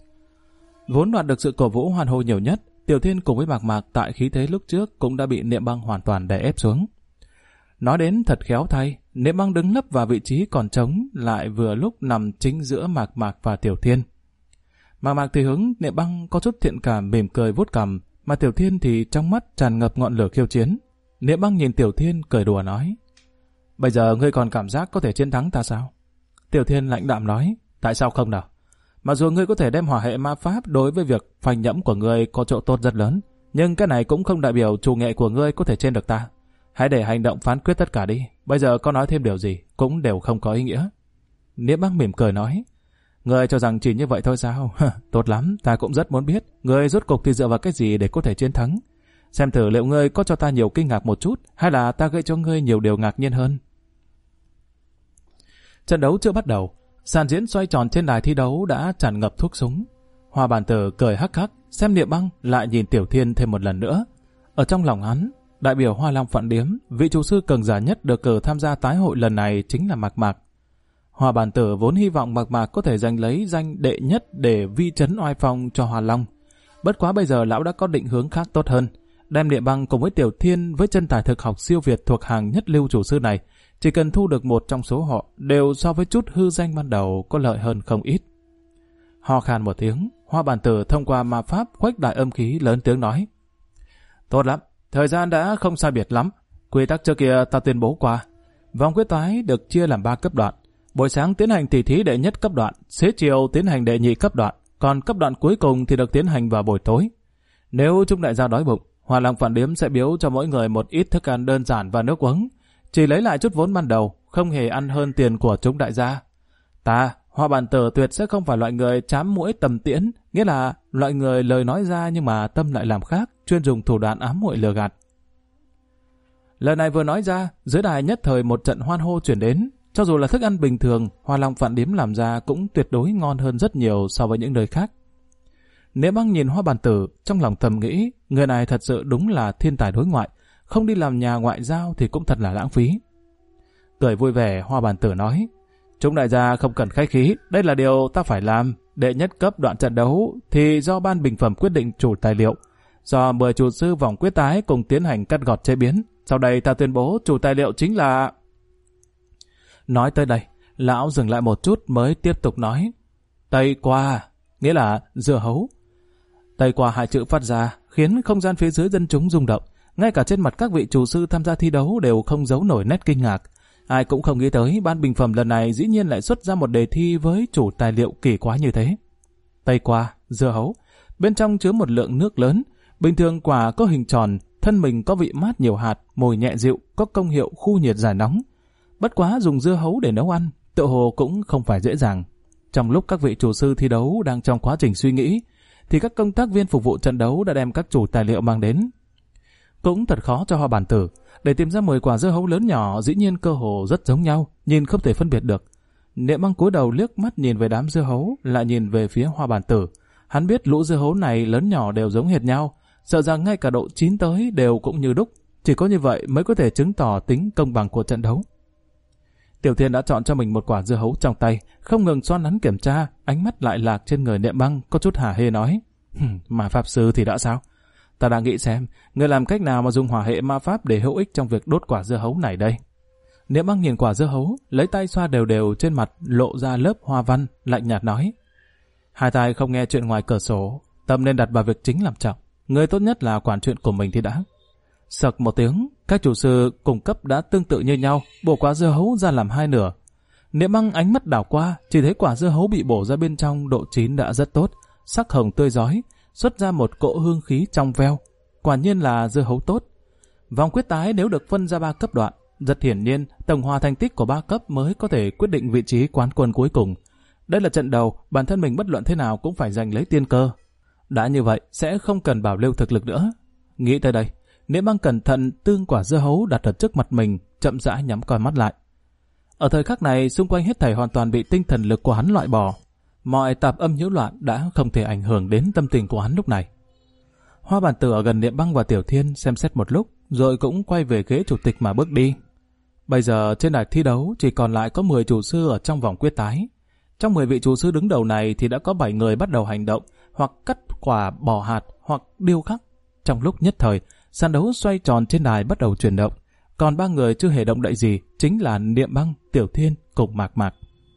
Vốn đoạt được sự cổ vũ hoàn hô nhiều nhất, Tiểu Thiên cùng với Mạc Mạc tại khí thế lúc trước cũng đã bị Niệm Băng hoàn toàn đè ép xuống. Nói đến thật khéo thay, Niệm Băng đứng lấp vào vị trí còn trống lại vừa lúc nằm chính giữa Mạc Mạc và Tiểu Thiên. Mạc Mạc thì hướng Niệm Băng có chút thiện cảm mỉm cười vuốt cằm, mà Tiểu Thiên thì trong mắt tràn ngập ngọn lửa khiêu chiến. Niệm Băng nhìn Tiểu Thiên cười đùa nói, bây giờ ngươi còn cảm giác có thể chiến thắng ta sao? Tiểu Thiên lãnh đạm nói, tại sao không nào? Mặc dù ngươi có thể đem hỏa hệ ma pháp đối với việc phanh nhẫm của ngươi có chỗ tốt rất lớn, nhưng cái này cũng không đại biểu chủ nghệ của ngươi có thể trên được ta. Hãy để hành động phán quyết tất cả đi, bây giờ có nói thêm điều gì cũng đều không có ý nghĩa. Niệm Băng mỉm cười nói, Ngươi cho rằng chỉ như vậy thôi sao? Tốt lắm, ta cũng rất muốn biết, ngươi rốt cục thì dựa vào cái gì để có thể chiến thắng? Xem thử liệu ngươi có cho ta nhiều kinh ngạc một chút, hay là ta gây cho ngươi nhiều điều ngạc nhiên hơn. Trận đấu chưa bắt đầu, sàn diễn xoay tròn trên đài thi đấu đã tràn ngập thuốc súng. Hoa Bàn Tử cười hắc hắc, xem Niệm Băng lại nhìn Tiểu Thiên thêm một lần nữa. Ở trong lòng hắn, đại biểu Hoa Long Phạn Điếm, vị chủ sư cường giả nhất được cử tham gia tái hội lần này chính là Mạc Mạc. Hoa Bàn Tử vốn hy vọng Mạc Mạc có thể giành lấy danh đệ nhất để vi chấn oai phong cho Hoa Long. Bất quá bây giờ lão đã có định hướng khác tốt hơn, đem Niệm Băng cùng với Tiểu Thiên với chân tài thực học siêu việt thuộc hàng nhất lưu chủ sư này, chỉ cần thu được một trong số họ đều so với chút hư danh ban đầu có lợi hơn không ít. Ho khan một tiếng, Hoa Bàn Tử thông qua ma pháp khuếch đại âm khí lớn tiếng nói: Tốt lắm, thời gian đã không sai biệt lắm. Quy tắc trước kia ta tuyên bố qua. Vòng quyết tái được chia làm 3 cấp đoạn. Buổi sáng tiến hành tỷ thí đệ nhất cấp đoạn, xế chiều tiến hành đệ nhị cấp đoạn, còn cấp đoạn cuối cùng thì được tiến hành vào buổi tối. Nếu chúng đại gia đói bụng, Hoa Long Phạn Điếm sẽ biếu cho mỗi người một ít thức ăn đơn giản và nước uống, chỉ lấy lại chút vốn ban đầu, không hề ăn hơn tiền của chúng đại gia. Ta, Hoa Bàn Tử tuyệt sẽ không phải loại người chám muỗi tầm tiễn, nghĩa là loại người lời nói ra nhưng mà tâm lại làm khác, chuyên dùng thủ đoạn ám muội lừa gạt. Lời này vừa nói ra, dưới đài nhất thời một trận hoan hô chuyển đến. Cho dù là thức ăn bình thường, Hoa Long Phạn Điếm làm ra cũng tuyệt đối ngon hơn rất nhiều so với những nơi khác. Niệm Băng nhìn Hoa Bàn Tử, trong lòng thầm nghĩ, người này thật sự đúng là thiên tài đối ngoại, không đi làm nhà ngoại giao thì cũng thật là lãng phí. Cười vui vẻ, Hoa Bàn Tử nói: Chúng đại gia không cần khách khí, đây là điều ta phải làm. Đệ nhất cấp đoạn trận đấu thì do ban bình phẩm quyết định chủ tài liệu, do 10 chủ sư vòng quyết tái cùng tiến hành cắt gọt chế biến. Sau đây ta tuyên bố chủ tài liệu chính là... Nói tới đây, lão dừng lại một chút mới tiếp tục nói: Tây qua, nghĩa là dưa hấu. Tây qua hai chữ phát ra khiến không gian phía dưới dân chúng rung động, ngay cả trên mặt các vị chủ sư tham gia thi đấu đều không giấu nổi nét kinh ngạc. Ai cũng không nghĩ tới ban bình phẩm lần này dĩ nhiên lại xuất ra một đề thi với chủ tài liệu kỳ quái như thế. Tây qua, dưa hấu, bên trong chứa một lượng nước lớn. Bình thường quả có hình tròn, thân mình có vị mát nhiều hạt, mùi nhẹ dịu, có công hiệu khu nhiệt giải nóng. Bất quá dùng dưa hấu để nấu ăn, tựa hồ cũng không phải dễ dàng. Trong lúc các vị chủ sư thi đấu đang trong quá trình suy nghĩ, thì các công tác viên phục vụ trận đấu đã đem các chủ tài liệu mang đến. Cũng thật khó cho Hoa Bàn Tử, để tìm ra 10 quả dưa hấu lớn nhỏ dĩ nhiên cơ hồ rất giống nhau, nhìn không thể phân biệt được. Niệm Băng cúi đầu liếc mắt nhìn về đám dưa hấu, lại nhìn về phía Hoa Bàn Tử. Hắn biết lũ dưa hấu này lớn nhỏ đều giống hệt nhau, sợ rằng ngay cả độ chín tới đều cũng như đúc. Chỉ có như vậy mới có thể chứng tỏ tính công bằng của trận đấu. Tiểu Thiên đã chọn cho mình một quả dưa hấu trong tay, không ngừng xoan nắn kiểm tra, ánh mắt lại lạc trên người Niệm Băng, có chút hả hê nói: Mà pháp sư thì đã sao? Ta đang nghĩ xem, người làm cách nào mà dùng hỏa hệ ma pháp để hữu ích trong việc đốt quả dưa hấu này đây. Niệm Băng nhìn quả dưa hấu, lấy tay xoa đều đều trên mặt, lộ ra lớp hoa văn, lạnh nhạt nói: Hai tai không nghe chuyện ngoài cửa sổ, tâm nên đặt vào việc chính làm trọng. Người tốt nhất là quản chuyện của mình thì đã. Sặc một tiếng, các chủ sư cùng cấp đã tương tự như nhau, bổ quả dưa hấu ra làm 2 nửa. Niệm Băng ánh mắt đảo qua, chỉ thấy quả dưa hấu bị bổ ra bên trong độ chín đã rất tốt, sắc hồng tươi rói, xuất ra một cỗ hương khí trong veo. Quả nhiên là dưa hấu tốt. Vòng quyết tái nếu được phân ra 3 cấp đoạn, rất hiển nhiên tổng hòa thành tích của 3 cấp mới có thể quyết định vị trí quán quân cuối cùng. Đây là trận đầu, bản thân mình bất luận thế nào cũng phải giành lấy tiên cơ. Đã như vậy sẽ không cần bảo lưu thực lực nữa. Nghĩ tới đây, Niệm Băng cẩn thận tương quả dưa hấu đặt ở trước mặt mình, chậm rãi nhắm coi mắt lại. Ở thời khắc này, xung quanh hết thảy hoàn toàn bị tinh thần lực của hắn loại bỏ. Mọi tạp âm nhiễu loạn đã không thể ảnh hưởng đến tâm tình của hắn lúc này. Hoa Bàn Tử ở gần Niệm Băng và Tiểu Thiên xem xét một lúc, rồi cũng quay về ghế chủ tịch mà bước đi. Bây giờ trên đài thi đấu chỉ còn lại có 10 chủ sư ở trong vòng quyết tái. Trong 10 vị chủ sư đứng đầu này thì đã có 7 người bắt đầu hành động, hoặc cắt quả bỏ hạt, hoặc điêu khắc. Trong lúc nhất thời, sàn đấu xoay tròn trên đài bắt đầu chuyển động. Còn 3 người chưa hề động đậy gì, chính là Niệm Băng, Tiểu Thiên cùng Mạc Mạc.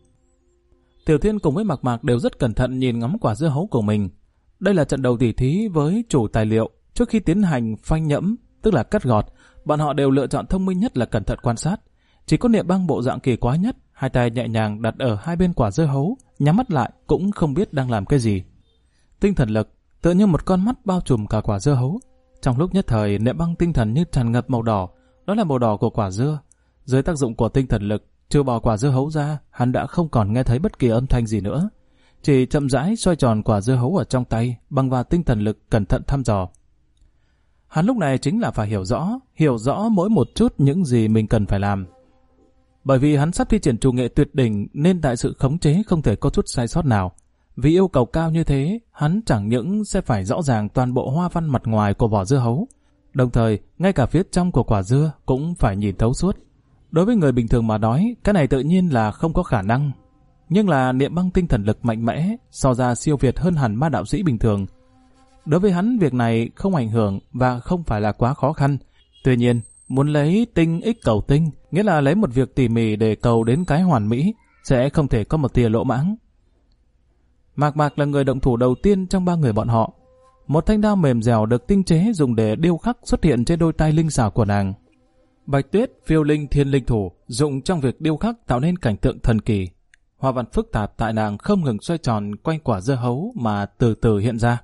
Tiểu Thiên cùng với Mạc Mạc đều rất cẩn thận nhìn ngắm quả dưa hấu của mình. Đây là trận đầu tỉ thí với chủ tài liệu. Trước khi tiến hành phanh nhẫm, tức là cắt gọt, bọn họ đều lựa chọn thông minh nhất là cẩn thận quan sát. Chỉ có Niệm Băng bộ dạng kỳ quái nhất, hai tay nhẹ nhàng đặt ở hai bên quả dưa hấu, nhắm mắt lại cũng không biết đang làm cái gì. Tinh thần lực tựa như một con mắt bao trùm cả quả dưa hấu. Trong lúc nhất thời, Niệm Băng tinh thần như tràn ngập màu đỏ, đó là màu đỏ của quả dưa. Dưới tác dụng của tinh thần lực, trừ bỏ quả dưa hấu ra, hắn đã không còn nghe thấy bất kỳ âm thanh gì nữa. chỉ chậm rãi xoay tròn quả dưa hấu ở trong tay bằng vào tinh thần lực cẩn thận thăm dò. Hắn lúc này chính là phải hiểu rõ mỗi một chút những gì mình cần phải làm. Bởi vì hắn sắp thi triển trù nghệ tuyệt đỉnh nên đại sự khống chế không thể có chút sai sót nào. Vì yêu cầu cao như thế, hắn chẳng những sẽ phải rõ ràng toàn bộ hoa văn mặt ngoài của vỏ dưa hấu, đồng thời ngay cả phía trong của quả dưa cũng phải nhìn thấu suốt. Đối với người bình thường mà nói, cái này tự nhiên là không có khả năng. Nhưng là Niệm Băng tinh thần lực mạnh mẽ, so ra siêu việt hơn hẳn ma đạo sĩ bình thường. Đối với hắn việc này không ảnh hưởng và không phải là quá khó khăn. Tuy nhiên, muốn lấy tinh ích cầu tinh, nghĩa là lấy một việc tỉ mỉ để cầu đến cái hoàn mỹ, sẽ không thể có một tia lỗ mãng. Mạc Mạc là người động thủ đầu tiên trong ba người bọn họ. Một thanh đao mềm dẻo được tinh chế dùng để điêu khắc xuất hiện trên đôi tay linh xảo của nàng. Bạch Tuyết phiêu linh thiên linh thủ dụng trong việc điêu khắc tạo nên cảnh tượng thần kỳ. Hoa văn phức tạp tại nàng không ngừng xoay tròn quanh quả dưa hấu mà từ từ hiện ra.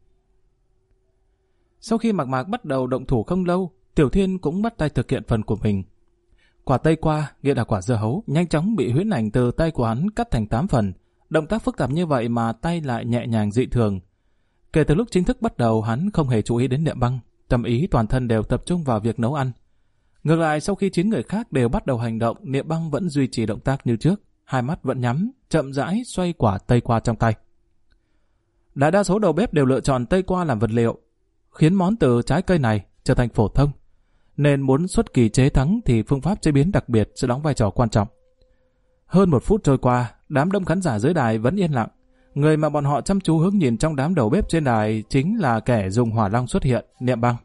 Sau khi Mạc Mạc bắt đầu động thủ không lâu, Tiểu Thiên cũng bắt tay thực hiện phần của mình. Quả Tây Qua, nghĩa là quả dưa hấu, nhanh chóng bị huyễn ảnh từ tay của hắn cắt thành 8 phần. Động tác phức tạp như vậy mà tay lại nhẹ nhàng dị thường. Kể từ lúc chính thức bắt đầu, hắn không hề chú ý đến Niệm Băng, tâm ý toàn thân đều tập trung vào việc nấu ăn. Ngược lại, sau khi 9 người khác đều bắt đầu hành động, Niệm Băng vẫn duy trì động tác như trước, hai mắt vẫn nhắm, chậm rãi xoay quả Tây Qua trong tay. Đại đa số đầu bếp đều lựa chọn Tây Qua làm vật liệu, khiến món từ trái cây này trở thành phổ thông. Nên muốn xuất kỳ chế thắng thì phương pháp chế biến đặc biệt sẽ đóng vai trò quan trọng. Hơn 1 phút trôi qua, đám đông khán giả dưới đài vẫn yên lặng. Người mà bọn họ chăm chú hướng nhìn trong đám đầu bếp trên đài chính là kẻ dùng hỏa long xuất hiện, Niệm Băng.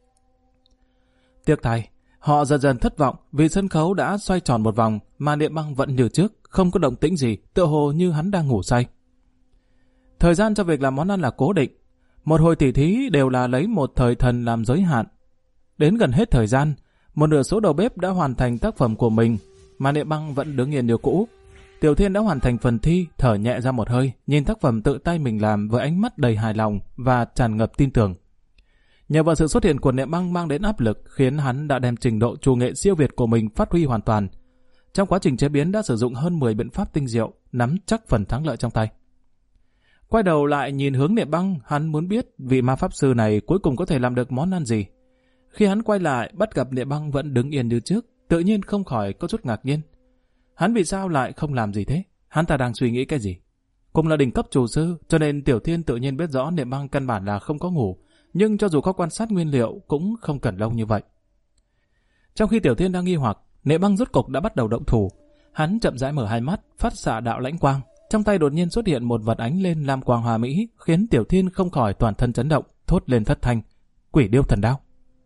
Tiếc thay, họ dần dần thất vọng vì sân khấu đã xoay tròn một vòng mà Niệm Băng vẫn như trước, không có động tĩnh gì, tựa hồ như hắn đang ngủ say. Thời gian cho việc làm món ăn là cố định. Một hồi tỉ thí đều là lấy một thời thần làm giới hạn. Đến gần hết thời gian, một nửa số đầu bếp đã hoàn thành tác phẩm của mình, mà Niệm Băng vẫn đứng yên như cũ. Tiểu Thiên đã hoàn thành phần thi, thở nhẹ ra một hơi, nhìn tác phẩm tự tay mình làm với ánh mắt đầy hài lòng và tràn ngập tin tưởng. Nhờ vào sự xuất hiện của Niệm Băng mang đến áp lực, khiến hắn đã đem trình độ trù nghệ siêu việt của mình phát huy hoàn toàn. Trong quá trình chế biến đã sử dụng hơn 10 biện pháp tinh diệu, nắm chắc phần thắng lợi trong tay. Quay đầu lại nhìn hướng Niệm Băng, hắn muốn biết vị ma pháp sư này cuối cùng có thể làm được món ăn gì. Khi hắn quay lại, bắt gặp Niệm Băng vẫn đứng yên như trước, tự nhiên không khỏi có chút ngạc nhiên. Hắn vì sao lại không làm gì thế? Hắn ta đang suy nghĩ cái gì? Cùng là đỉnh cấp chủ sư, cho nên Tiểu Thiên tự nhiên biết rõ Niệm Băng căn bản là không có ngủ, nhưng cho dù có quan sát nguyên liệu cũng không cần lâu như vậy. Trong khi Tiểu Thiên đang nghi hoặc, Niệm Băng rốt cục đã bắt đầu động thủ. Hắn chậm rãi mở hai mắt, phát xạ đạo lãnh quang. Trong tay đột nhiên xuất hiện một vật ánh lên lam quang hòa mỹ, khiến Tiểu Thiên không khỏi toàn thân chấn động, thốt lên thất thanh: Quỷ điêu thần đao.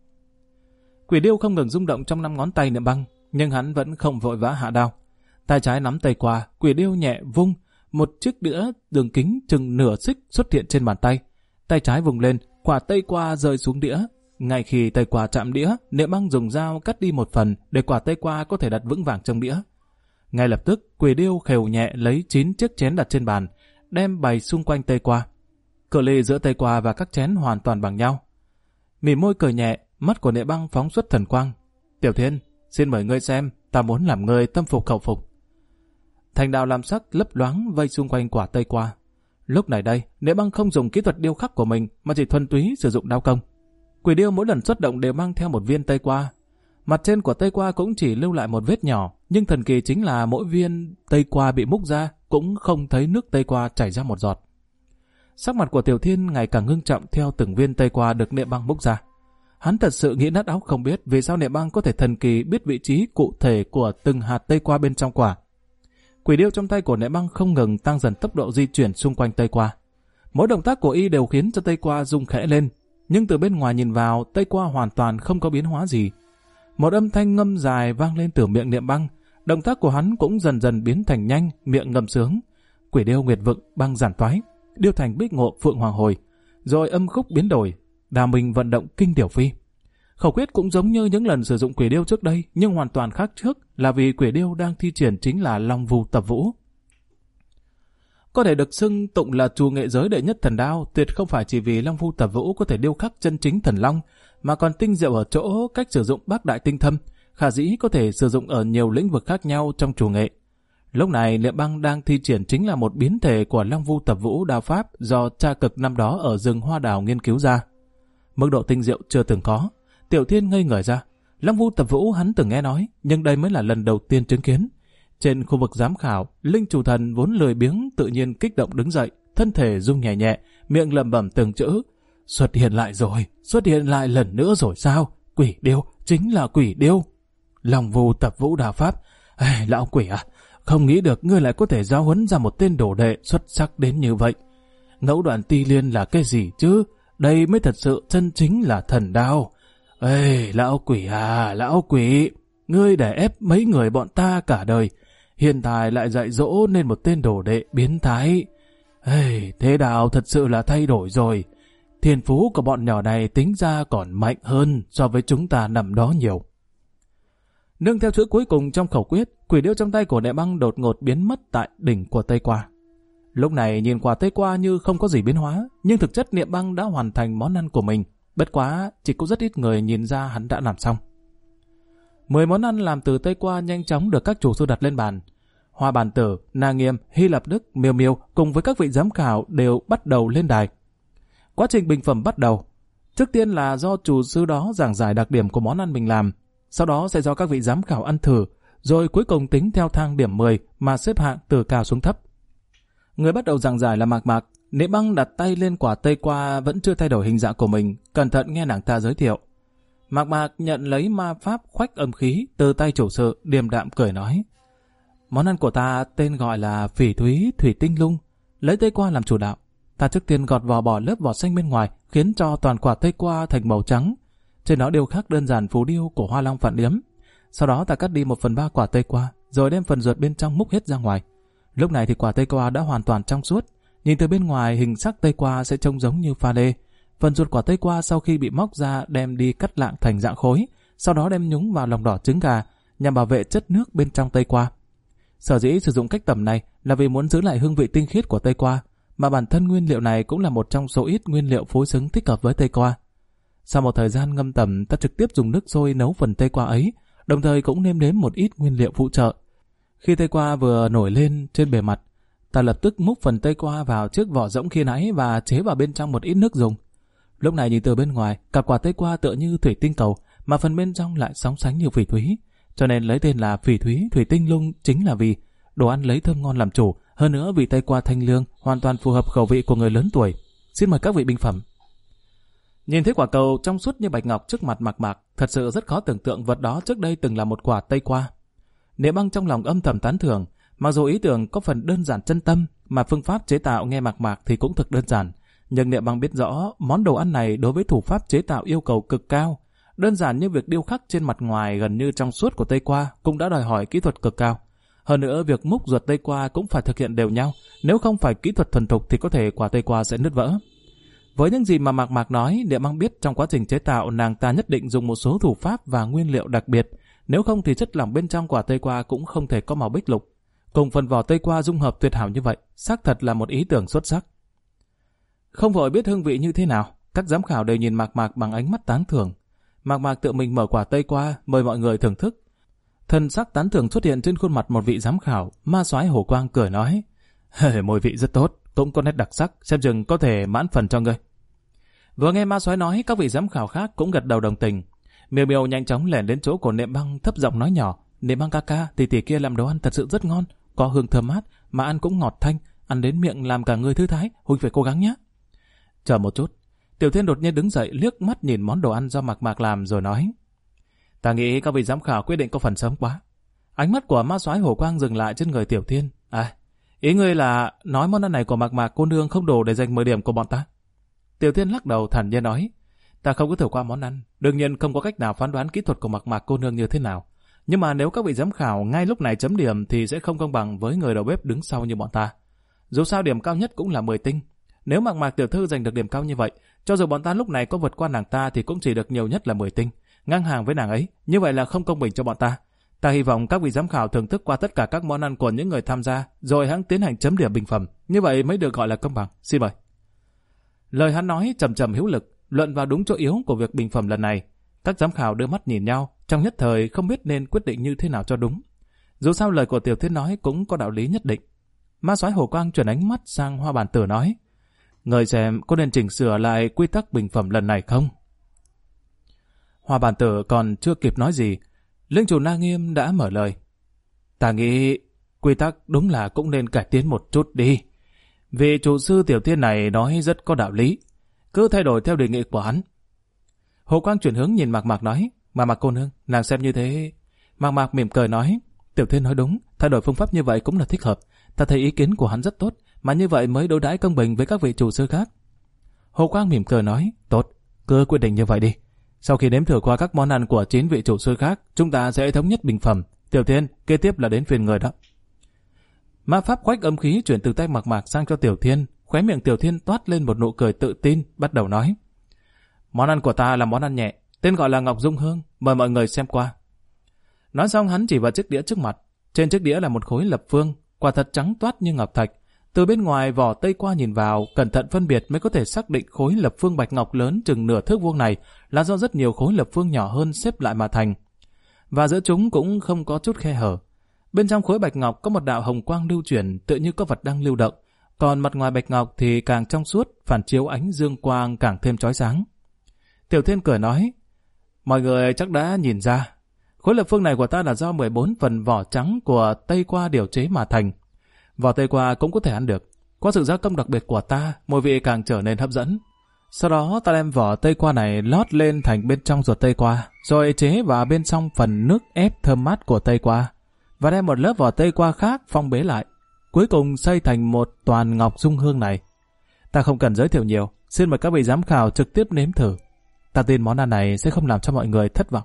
Quỷ điêu không ngừng rung động trong 5 ngón tay Niệm Băng, nhưng hắn vẫn không vội vã hạ đao. Tay trái nắm Tây Qua, quỷ điêu nhẹ vung, một chiếc đĩa đường kính chừng nửa xích xuất hiện trên bàn tay. Tay trái vùng lên, quả Tây Qua rơi xuống đĩa. Ngay khi Tây Qua chạm đĩa, Niệm Băng dùng dao cắt đi một phần để quả Tây Qua có thể đặt vững vàng trong đĩa. Ngay lập tức, quỷ điêu khều nhẹ lấy 9 chiếc chén đặt trên bàn, đem bày xung quanh Tây Qua. Cự ly giữa Tây Qua và các chén hoàn toàn bằng nhau. Mỉm môi cười nhẹ, mắt của Niệm Băng phóng xuất thần quang. Tiểu Thiên, xin mời ngươi xem, ta muốn làm ngươi tâm phục khẩu phục. Thành đào làm sắc lấp loáng vây xung quanh quả Tây Qua. Lúc này đây, Niệm Băng không dùng kỹ thuật điêu khắc của mình mà chỉ thuần túy sử dụng đao công. Quỷ điêu mỗi lần xuất động đều mang theo một viên Tây Qua. Mặt trên của Tây Qua cũng chỉ lưu lại một vết nhỏ, nhưng thần kỳ chính là mỗi viên Tây Qua bị múc ra cũng không thấy nước Tây Qua chảy ra một giọt. Sắc mặt của Tiểu Thiên ngày càng ngưng trọng theo từng viên Tây Qua được Niệm Băng múc ra. Hắn thật sự nghĩ nát óc không biết vì sao Niệm Băng có thể thần kỳ biết vị trí cụ thể của từng hạt Tây Qua bên trong quả. Quỷ điêu trong tay của Niệm Băng không ngừng tăng dần tốc độ di chuyển xung quanh Tây Qua. Mỗi động tác của y đều khiến cho Tây Qua rung khẽ lên, nhưng từ bên ngoài nhìn vào, Tây Qua hoàn toàn không có biến hóa gì. Một âm thanh ngâm dài vang lên từ miệng Niệm Băng, động tác của hắn cũng dần dần biến thành nhanh, miệng ngâm sướng. Quỷ điêu nguyệt vựng băng giản toái, điêu thành bích ngộ phượng hoàng hồi, rồi âm khúc biến đổi, đào mình vận động kinh điểu phi. Khẩu quyết cũng giống như những lần sử dụng quỷ điêu trước đây, nhưng hoàn toàn khác trước là vì quỷ điêu đang thi triển chính là Long Vu Tập Vũ. Có thể được xưng tụng là trù nghệ giới đệ nhất thần đao, tuyệt không phải chỉ vì Long Vu Tập Vũ có thể điêu khắc chân chính thần long, mà còn tinh diệu ở chỗ cách sử dụng bác đại tinh thâm, khả dĩ có thể sử dụng ở nhiều lĩnh vực khác nhau trong trù nghệ. Lúc này Niệm Băng đang thi triển chính là một biến thể của Long Vu Tập Vũ đao pháp do cha cực năm đó ở rừng Hoa Đào nghiên cứu ra. Mức độ tinh diệu chưa từng có. Tiểu Thiên ngây người ra. Long Vu Tập Vũ hắn từng nghe nói, nhưng đây mới là lần đầu tiên chứng kiến. Trên khu vực giám khảo, Linh Chủ Thần vốn lười biếng tự nhiên kích động đứng dậy, thân thể rung nhẹ nhẹ, miệng lẩm bẩm từng chữ. Xuất hiện lại rồi, xuất hiện lại lần nữa rồi sao? Quỷ điêu, chính là quỷ điêu. Long Vu Tập Vũ đao pháp. Lão quỷ à, không nghĩ được ngươi lại có thể giáo huấn ra một tên đồ đệ xuất sắc đến như vậy. Ngẫu đoạn ti liên là cái gì chứ? Đây mới thật sự chân chính là thần đao. Lão quỷ à, lão quỷ, ngươi để ép mấy người bọn ta cả đời, hiện tại lại dạy dỗ nên một tên đồ đệ biến thái. Thế đạo thật sự là thay đổi rồi. Thiên phú của bọn nhỏ này tính ra còn mạnh hơn so với chúng ta nằm đó nhiều. Nương theo chữ cuối cùng trong khẩu quyết, quỷ điêu trong tay của Niệm Băng đột ngột biến mất tại đỉnh của Tây Qua. Lúc này nhìn qua Tây Qua như không có gì biến hóa, nhưng thực chất Niệm Băng đã hoàn thành món ăn của mình. Bất quá, chỉ có rất ít người nhìn ra hắn đã làm xong. 10 món ăn làm từ Tây Qua nhanh chóng được các chủ sư đặt lên bàn. Hoa Bàn Tử, Na Nghiêm, Hy Lạp Đức, Miêu Miêu cùng với các vị giám khảo đều bắt đầu lên đài. Quá trình bình phẩm bắt đầu. Trước tiên là do chủ sư đó giảng giải đặc điểm của món ăn mình làm. Sau đó sẽ do các vị giám khảo ăn thử, rồi cuối cùng tính theo thang điểm 10 mà xếp hạng từ cao xuống thấp. Người bắt đầu giảng giải là Mạc Mạc. Niệm Băng đặt tay lên quả Tây Qua vẫn chưa thay đổi hình dạng của mình, cẩn thận nghe nàng ta giới thiệu. Mạc Mạc nhận lấy ma pháp khoách âm khí từ tay chủ sự, điềm đạm cười nói: món ăn của ta tên gọi là Phỉ Thúy Thủy Tinh Lung, lấy Tây Qua làm chủ đạo. Ta trước tiên gọt vỏ bỏ lớp vỏ xanh bên ngoài, khiến cho toàn quả Tây Qua thành màu trắng. Trên đó điêu khắc đơn giản phù điêu của Hoa Long Phạn Điếm. Sau đó ta cắt đi 1/3 quả Tây Qua, rồi đem phần ruột bên trong múc hết ra ngoài. Lúc này thì quả Tây Qua đã hoàn toàn trong suốt. Nhìn từ bên ngoài, hình sắc Tây Qua sẽ trông giống như pha lê. Phần ruột quả Tây Qua sau khi bị móc ra đem đi cắt lạng thành dạng khối, sau đó đem nhúng vào lòng đỏ trứng gà nhằm bảo vệ chất nước bên trong Tây Qua. Sở dĩ sử dụng cách tẩm này là vì muốn giữ lại hương vị tinh khiết của Tây Qua, mà bản thân nguyên liệu này cũng là một trong số ít nguyên liệu phối xứng thích hợp với Tây Qua. Sau một thời gian ngâm tẩm, ta trực tiếp dùng nước sôi nấu phần Tây Qua ấy, đồng thời cũng nêm nếm một ít nguyên liệu phụ trợ. Khi Tây Qua vừa nổi lên trên bề mặt, ta lập tức múc phần Tây Qua vào chiếc vỏ rỗng khi nãy và chế vào bên trong một ít nước dùng. Lúc này nhìn từ bên ngoài, cả quả Tây Qua tựa như thủy tinh cầu, mà phần bên trong lại sóng sánh như phỉ thúy, cho nên lấy tên là Phỉ Thúy Thủy Tinh Lung chính là vì đồ ăn lấy thơm ngon làm chủ, hơn nữa vị Tây Qua thanh lương, hoàn toàn phù hợp khẩu vị của người lớn tuổi. Xin mời các vị bình phẩm. Nhìn thấy quả cầu trong suốt như bạch ngọc trước mặt Mạc Mạc, thật sự rất khó tưởng tượng vật đó trước đây từng là một quả Tây Qua. Niệm Băng trong lòng âm thầm tán thưởng, mặc dù ý tưởng có phần đơn giản chân tâm, mà phương pháp chế tạo nghe Mạc Mạc thì cũng thực đơn giản, nhưng Niệm Băng biết rõ món đồ ăn này đối với thủ pháp chế tạo yêu cầu cực cao. Đơn giản như việc điêu khắc trên mặt ngoài gần như trong suốt của Tây Qua cũng đã đòi hỏi kỹ thuật cực cao. Hơn nữa việc múc ruột Tây Qua cũng phải thực hiện đều nhau, nếu không phải kỹ thuật thuần thục thì có thể quả Tây Qua sẽ nứt vỡ. Với những gì mà Mạc Mạc nói, Niệm Băng biết trong quá trình chế tạo nàng ta nhất định dùng một số thủ pháp và nguyên liệu đặc biệt, nếu không thì chất lỏng bên trong quả Tây Qua cũng không thể có màu bích lục. Cùng phần vỏ Tây Qua dung hợp tuyệt hảo như vậy, xác thật là một ý tưởng xuất sắc. Không vội biết hương vị như thế nào, các giám khảo đều nhìn Mạc Mạc bằng ánh mắt tán thưởng. Mạc Mạc tự mình mở quả Tây Qua mời mọi người thưởng thức. Thần sắc tán thưởng xuất hiện trên khuôn mặt một vị giám khảo, Ma Soái Hổ Quang cười nói: mùi vị rất tốt, cũng có nét đặc sắc, xem chừng có thể mãn phần cho ngươi. Vừa nghe Ma Soái nói, các vị giám khảo khác cũng gật đầu đồng tình. Miêu Miêu nhanh chóng lẻn đến chỗ của Niệm Băng thấp giọng nói nhỏ: Niệm Băng ca ca, tỷ kia làm đồ ăn thật sự rất ngon, có hương thơm mát mà ăn cũng ngọt thanh, ăn đến miệng làm cả người thư thái, huynh phải cố gắng nhé. Chờ một chút. Tiểu Thiên đột nhiên đứng dậy liếc mắt nhìn món đồ ăn do Mạc Mạc làm rồi nói: ta nghĩ các vị giám khảo quyết định có phần sớm quá. Ánh mắt của Ma Soái Hổ Quang dừng lại trên người Tiểu Thiên. Ý ngươi là nói món ăn này của Mạc Mạc cô nương không đủ để giành 10 điểm của bọn ta? Tiểu Thiên lắc đầu thản nhiên nói: ta không có thử qua món ăn, đương nhiên không có cách nào phán đoán kỹ thuật của Mạc Mạc cô nương như thế nào. Nhưng mà nếu các vị giám khảo ngay lúc này chấm điểm thì sẽ không công bằng với người đầu bếp đứng sau như bọn ta. Dù sao điểm cao nhất cũng là 10 tinh. Nếu Mạc Mạc tiểu thư giành được điểm cao như vậy, cho dù bọn ta lúc này có vượt qua nàng ta thì cũng chỉ được nhiều nhất là 10 tinh, ngang hàng với nàng ấy. Như vậy là không công bình cho bọn ta. Ta hy vọng các vị giám khảo thưởng thức qua tất cả các món ăn của những người tham gia, rồi hãng tiến hành chấm điểm bình phẩm. Như vậy mới được gọi là công bằng. Xin mời. Lời hắn nói trầm trầm hữu lực, luận vào đúng chỗ yếu của việc bình phẩm lần này. Các giám khảo đưa mắt nhìn nhau, trong nhất thời không biết nên quyết định như thế nào cho đúng. Dù sao lời của Tiểu Thiên nói cũng có đạo lý nhất định. Ma soái Hồ Quang chuyển ánh mắt sang Hoa Bản Tử nói, người xem có nên chỉnh sửa lại quy tắc bình phẩm lần này không? Hoa Bản Tử còn chưa kịp nói gì, Linh chủ Na Nghiêm đã mở lời. Ta nghĩ quy tắc đúng là cũng nên cải tiến một chút đi. Vị chủ sư Tiểu Thiên này nói rất có đạo lý, cứ thay đổi theo đề nghị của hắn. Hồ Quang chuyển hướng nhìn Mạc Mạc nói, Mạc cô nương, nàng xem như thế. Mạc Mạc mỉm cười nói, Tiểu Thiên nói đúng, thay đổi phương pháp như vậy cũng là thích hợp. Ta thấy ý kiến của hắn rất tốt, mà như vậy mới đối đãi công bình với các vị chủ sư khác. Hồ Quang mỉm cười nói, tốt, cứ quyết định như vậy đi. Sau khi nếm thử qua các món ăn của 9 vị chủ sư khác, chúng ta sẽ thống nhất bình phẩm. Tiểu Thiên, kế tiếp là đến phiên người đó. Ma pháp khoách âm khí chuyển từ tay Mạc Mạc sang cho Tiểu Thiên, khóe miệng Tiểu Thiên toát lên một nụ cười tự tin, bắt đầu nói. Món ăn của ta là món ăn nhẹ, tên gọi là Ngọc Dung Hương, mời mọi người xem qua. Nói xong hắn chỉ vào chiếc đĩa trước mặt. Trên chiếc đĩa là một khối lập phương, quả thật trắng toát như ngọc thạch. Từ bên ngoài vỏ tây qua nhìn vào, cẩn thận phân biệt mới có thể xác định khối lập phương bạch ngọc lớn chừng nửa thước vuông này là do rất nhiều khối lập phương nhỏ hơn xếp lại mà thành. Và giữa chúng cũng không có chút khe hở. Bên trong khối bạch ngọc có một đạo hồng quang lưu chuyển, tựa như có vật đang lưu động. Còn mặt ngoài bạch ngọc thì càng trong suốt, phản chiếu ánh dương quang càng thêm chói sáng. Tiểu Thiên cười nói, mọi người chắc đã nhìn ra, khối lập phương này của ta là do 14 phần vỏ trắng của tây qua điều chế mà thành. Vỏ tây qua cũng có thể ăn được. Qua sự gia công đặc biệt của ta, mùi vị càng trở nên hấp dẫn. Sau đó ta đem vỏ tây qua này lót lên thành bên trong ruột tây qua, rồi chế vào bên trong phần nước ép thơm mát của tây qua, và đem một lớp vỏ tây qua khác phong bế lại. Cuối cùng xây thành một toàn Ngọc Dung Hương này. Ta không cần giới thiệu nhiều, xin mời các vị giám khảo trực tiếp nếm thử. Ta tin món ăn này sẽ không làm cho mọi người thất vọng.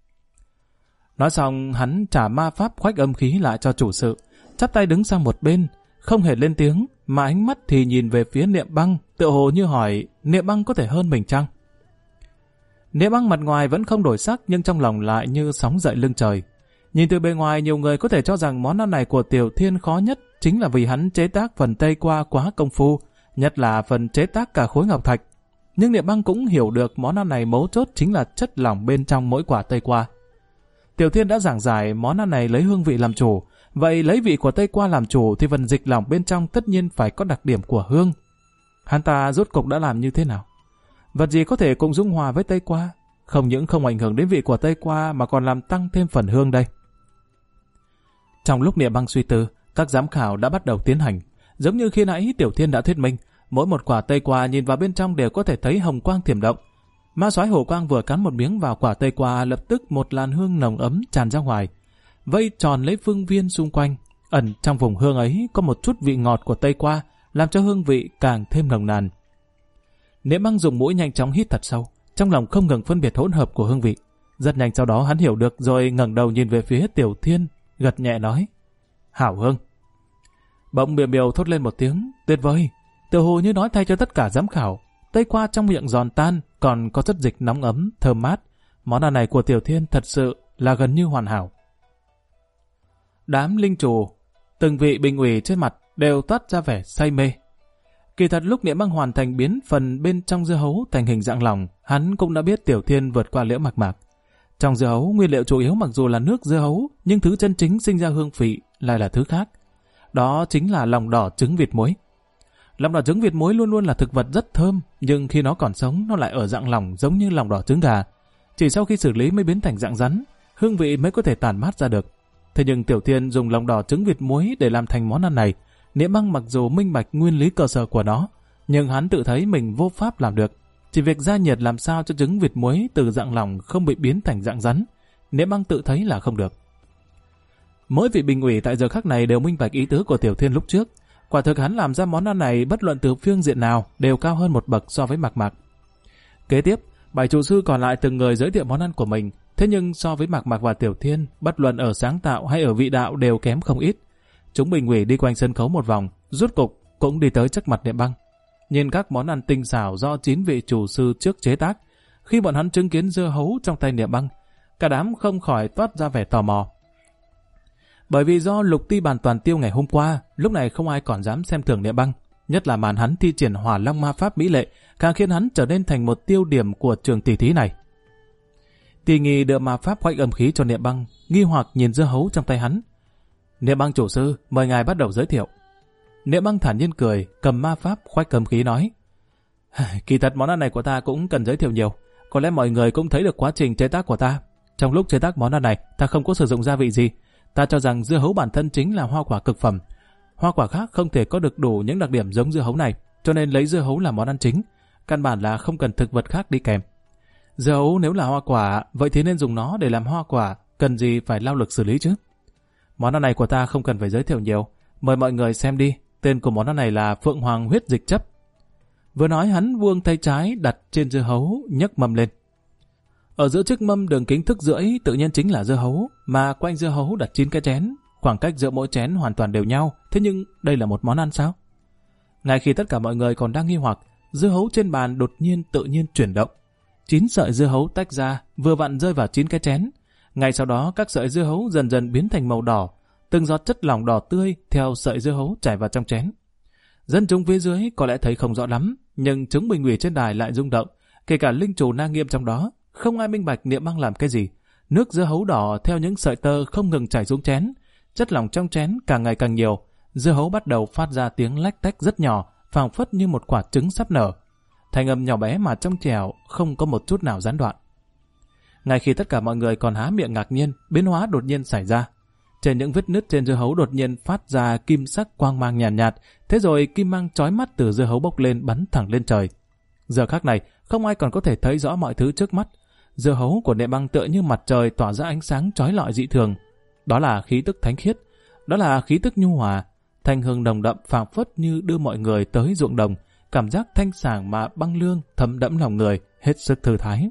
Nói xong, hắn trả ma pháp khoách âm khí lại cho chủ sự, chắp tay đứng sang một bên, không hề lên tiếng, mà ánh mắt thì nhìn về phía Niệm Băng, tựa hồ như hỏi Niệm Băng có thể hơn mình chăng? Niệm Băng mặt ngoài vẫn không đổi sắc, nhưng trong lòng lại như sóng dậy lưng trời. Nhìn từ bề ngoài, nhiều người có thể cho rằng món ăn này của Tiểu Thiên khó nhất chính là vì hắn chế tác phần tây qua quá công phu, nhất là phần chế tác cả khối ngọc thạch. Nhưng Niệm Băng cũng hiểu được món ăn này mấu chốt chính là chất lỏng bên trong mỗi quả tây qua. Tiểu Thiên đã giảng giải món ăn này lấy hương vị làm chủ, vậy lấy vị của tây qua làm chủ thì phần dịch lỏng bên trong tất nhiên phải có đặc điểm của hương. Hắn ta rốt cục đã làm như thế nào? Vật gì có thể cùng dung hòa với tây qua? Không những không ảnh hưởng đến vị của tây qua mà còn làm tăng thêm phần hương đây. Trong lúc Niệm Băng suy tư, các giám khảo đã bắt đầu tiến hành. Giống như khi nãy Tiểu Thiên đã thuyết minh, mỗi một quả tây qua nhìn vào bên trong đều có thể thấy hồng quang thiểm động. Ma soái Hồ Quang vừa cắn một miếng vào quả tây qua, lập tức một làn hương nồng ấm tràn ra ngoài, vây tròn lấy phương viên xung quanh. Ẩn trong vùng hương ấy có một chút vị ngọt của tây qua, làm cho hương vị càng thêm nồng nàn. Niệm Băng dùng mũi nhanh chóng hít thật sâu, trong lòng không ngừng phân biệt hỗn hợp của hương vị. Rất nhanh sau đó hắn hiểu được, rồi ngẩng đầu nhìn về phía Tiểu Thiên, gật nhẹ nói: "Hảo hương." Bỗng Miêu Miêu thốt lên một tiếng: "Tuyệt vời!" Tựa hồ như nói thay cho tất cả giám khảo. Tây qua trong miệng giòn tan, còn có chất dịch nóng ấm, thơm mát. Món ăn này của Tiểu Thiên thật sự là gần như hoàn hảo. Đám linh chủ, từng vị bình ủy trên mặt đều toát ra vẻ say mê. Kỳ thật lúc Niệm Băng hoàn thành biến phần bên trong dưa hấu thành hình dạng lòng, hắn cũng đã biết Tiểu Thiên vượt qua Liễu Mạc Mạc. Trong dưa hấu, nguyên liệu chủ yếu mặc dù là nước dưa hấu, nhưng thứ chân chính sinh ra hương vị lại là thứ khác. Đó chính là lòng đỏ trứng vịt muối. Lòng đỏ trứng vịt muối luôn luôn là thực vật rất thơm, nhưng khi nó còn sống, nó lại ở dạng lỏng giống như lòng đỏ trứng gà. Chỉ sau khi xử lý mới biến thành dạng rắn, hương vị mới có thể tản mát ra được. Thế nhưng Tiểu Thiên dùng lòng đỏ trứng vịt muối để làm thành món ăn này. Niệm Băng mặc dù minh bạch nguyên lý cơ sở của nó, nhưng hắn tự thấy mình vô pháp làm được. Chỉ việc gia nhiệt làm sao cho trứng vịt muối từ dạng lỏng không bị biến thành dạng rắn, Niệm Băng tự thấy là không được. Mỗi vị bình ủy tại giờ khắc này đều minh bạch ý tứ của Tiểu Thiên lúc trước. Quả thực hắn làm ra món ăn này bất luận từ phương diện nào đều cao hơn một bậc so với Mạc Mạc. Kế tiếp, 7 chủ sư còn lại từng người giới thiệu món ăn của mình, thế nhưng so với Mạc Mạc và Tiểu Thiên, bất luận ở sáng tạo hay ở vị đạo đều kém không ít. Chúng bình ủy đi quanh sân khấu một vòng, rút cục cũng đi tới trước mặt Niệm Băng. Nhìn các món ăn tinh xảo do 9 vị chủ sư trước chế tác, khi bọn hắn chứng kiến dưa hấu trong tay Niệm Băng, cả đám không khỏi toát ra vẻ tò mò. Bởi vì do lục ti bàn toàn tiêu ngày hôm qua, lúc này không ai còn dám xem thường Niệm Băng, nhất là màn hắn thi triển Hỏa Long ma pháp mỹ lệ, càng khiến hắn trở nên thành một tiêu điểm của trường tỷ thí này. Tỷ Nghi đưa ma pháp khoách âm khí cho Niệm Băng, nghi hoặc nhìn dưa hấu trong tay hắn. Niệm Băng chủ sư, mời ngài bắt đầu giới thiệu. Niệm Băng thản nhiên cười, cầm ma pháp khoách cầm khí nói: Kỳ thật món ăn này của ta cũng cần giới thiệu nhiều. Có lẽ mọi người cũng thấy được quá trình chế tác của ta. Trong lúc chế tác món ăn này, ta không có sử dụng gia vị gì. Ta cho rằng dưa hấu bản thân chính là hoa quả cực phẩm. Hoa quả khác không thể có được đủ những đặc điểm giống dưa hấu này, cho nên lấy dưa hấu làm món ăn chính. Căn bản là không cần thực vật khác đi kèm. Dưa hấu nếu là hoa quả, vậy thì nên dùng nó để làm hoa quả, cần gì phải lao lực xử lý chứ. Món ăn này của ta không cần phải giới thiệu nhiều. Mời mọi người xem đi. Tên của món ăn này là Phượng Hoàng huyết dịch chấp. Vừa nói hắn vuông tay trái đặt trên dưa hấu, nhấc mâm lên. Ở giữa chiếc mâm đường kính thước rưỡi tự nhiên chính là dưa hấu, mà quanh dưa hấu đặt 9 cái chén. Khoảng cách giữa mỗi chén hoàn toàn đều nhau. Thế nhưng đây là một món ăn sao? Ngay khi tất cả mọi người còn đang nghi hoặc, dưa hấu trên bàn đột nhiên tự nhiên chuyển động. 9 sợi dưa hấu tách ra, vừa vặn rơi vào 9 cái chén. Ngay sau đó các sợi dưa hấu dần dần biến thành màu đỏ, từng giọt chất lỏng đỏ tươi theo sợi dưa hấu chảy vào trong chén. Dân chúng phía dưới có lẽ thấy không rõ lắm, nhưng chúng bình ủy trên đài lại rung động, kể cả linh chủ Na Nghiêm trong đó, không ai minh bạch Niệm Băng làm cái gì. Nước dưa hấu đỏ theo những sợi tơ không ngừng chảy xuống chén, chất lỏng trong chén càng ngày càng nhiều, dưa hấu bắt đầu phát ra tiếng lách tách rất nhỏ, phảng phất như một quả trứng sắp nở. Thành âm nhỏ bé mà trong trẻo, không có một chút nào gián đoạn. Ngay khi tất cả mọi người còn há miệng ngạc nhiên, biến hóa đột nhiên xảy ra. Trên những vết nứt trên dưa hấu đột nhiên phát ra kim sắc quang mang nhàn nhạt, thế rồi kim mang chói mắt từ dưa hấu bốc lên bắn thẳng lên trời. Giờ khắc này, không ai còn có thể thấy rõ mọi thứ trước mắt. Dưa hấu của Niệm Băng tựa như mặt trời tỏa ra ánh sáng chói lọi dị thường. Đó là khí tức thánh khiết, đó là khí tức nhu hòa, thanh hương nồng đậm phảng phất như đưa mọi người tới ruộng đồng, cảm giác thanh sảng mà băng lương thấm đẫm lòng người, hết sức thư thái.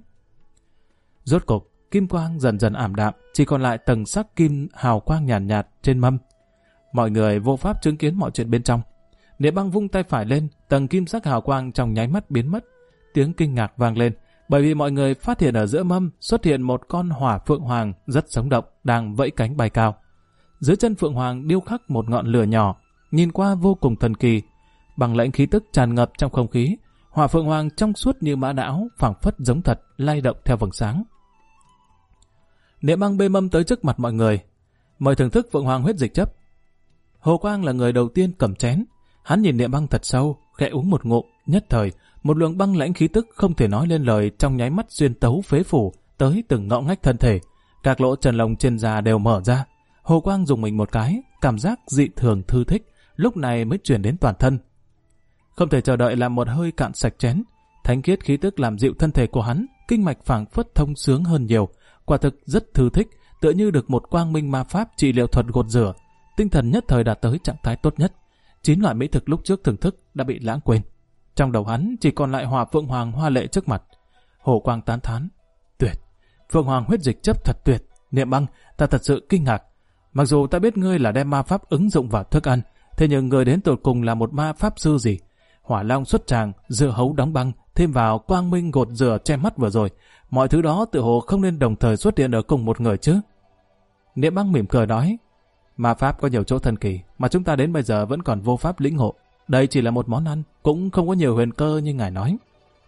Rốt cục, kim quang dần dần ảm đạm, chỉ còn lại tầng sắc kim hào quang nhàn nhạt trên mâm. Mọi người vô pháp chứng kiến mọi chuyện bên trong. Niệm Băng vung tay phải lên, tầng kim sắc hào quang trong nháy mắt biến mất. Tiếng kinh ngạc vang lên, bởi vì mọi người phát hiện ở giữa mâm xuất hiện một con hỏa phượng hoàng rất sống động, đang vẫy cánh bay cao. Dưới chân phượng hoàng điêu khắc một ngọn lửa nhỏ, nhìn qua vô cùng thần kỳ. Bằng lãnh khí tức tràn ngập trong không khí, hỏa phượng hoàng trong suốt như mã não, phảng phất giống thật, lay động theo vầng sáng. Niệm Băng bê mâm tới trước mặt mọi người, mời thưởng thức Phượng Hoàng huyết dịch chấp. Hồ Quang là người đầu tiên cầm chén, hắn nhìn Niệm Băng thật sâu, khẽ uống một ngụm, nhất thời một luồng băng lãnh khí tức không thể nói lên lời trong nháy mắt xuyên tấu phế phủ tới từng ngõ ngách thân thể, các lỗ chân lông trên da đều mở ra. Hồ Quang dùng mình một cái, cảm giác dị thường thư thích, lúc này mới truyền đến toàn thân. Không thể chờ đợi làm một hơi cạn sạch chén, thánh khiết khí tức làm dịu thân thể của hắn, kinh mạch phảng phất thông sướng hơn nhiều, quả thực rất thư thích, tựa như được một quang minh ma pháp trị liệu thuật gột rửa, tinh thần nhất thời đạt tới trạng thái tốt nhất. 9 loại mỹ thực lúc trước thưởng thức đã bị lãng quên, trong đầu hắn chỉ còn lại hỏa phượng hoàng hoa lệ trước mặt. Hồ Quang tán thán: tuyệt, Phượng Hoàng huyết dịch chấp thật tuyệt. Niệm Băng, ta thật sự kinh ngạc. Mặc dù ta biết ngươi là đem ma pháp ứng dụng vào thức ăn, thế nhưng ngươi đến tột cùng là một ma pháp sư gì? Hỏa long xuất tràng, dưa hấu đóng băng, thêm vào quang minh gột rửa che mắt vừa rồi, mọi thứ đó tự hồ không nên đồng thời xuất hiện ở cùng một người chứ. Niệm Băng mỉm cười nói: ma pháp có nhiều chỗ thần kỳ mà chúng ta đến bây giờ vẫn còn vô pháp lĩnh ngộ. Đây chỉ là một món ăn, cũng không có nhiều huyền cơ như ngài nói.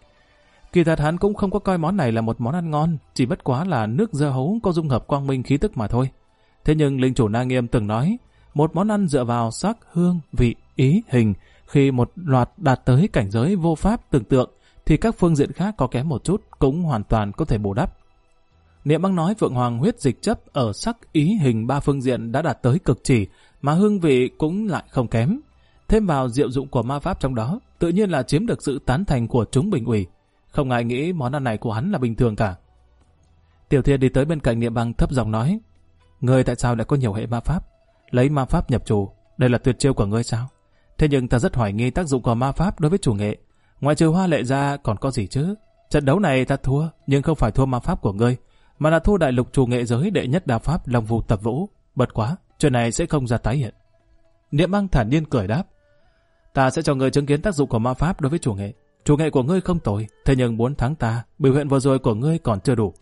Kỳ thật hắn cũng không có coi món này là một món ăn ngon, chỉ bất quá là nước dưa hấu có dung hợp quang minh khí tức mà thôi. Thế nhưng linh chủ Na Nghiêm từng nói, một món ăn dựa vào sắc, hương, vị, ý, hình, khi một loạt đạt tới cảnh giới vô pháp tưởng tượng, thì các phương diện khác có kém một chút cũng hoàn toàn có thể bù đắp. Niệm Băng nói Phượng Hoàng huyết dịch chấp ở sắc, ý, hình 3 phương diện đã đạt tới cực chỉ, mà hương vị cũng lại không kém. Thêm vào diệu dụng của ma pháp trong đó, tự nhiên là chiếm được sự tán thành của chúng bình ủy. Không ai nghĩ món ăn này của hắn là bình thường cả. Tiểu Thiên đi tới bên cạnh Niệm Băng thấp giọng nói: ngươi tại sao lại có nhiều hệ ma pháp? Lấy ma pháp nhập chủ, đây là tuyệt chiêu của ngươi sao? Thế nhưng ta rất hoài nghi tác dụng của ma pháp đối với chủ nghệ. Ngoại trừ hoa lệ ra còn có gì chứ? Trận đấu này ta thua, nhưng không phải thua ma pháp của ngươi, mà là thua đại lục chủ nghệ giới đệ nhất đao pháp Long Vu Tập Vũ. Bật quá, chuyện này sẽ không ra tái hiện. Niệm Băng thản nhiên cười đáp: ta sẽ cho ngươi chứng kiến tác dụng của ma pháp đối với chủ nghệ. Chủ nghệ của ngươi không tồi, thế nhưng 4 tháng ta, biểu hiện vừa rồi của ngươi còn chưa đủ.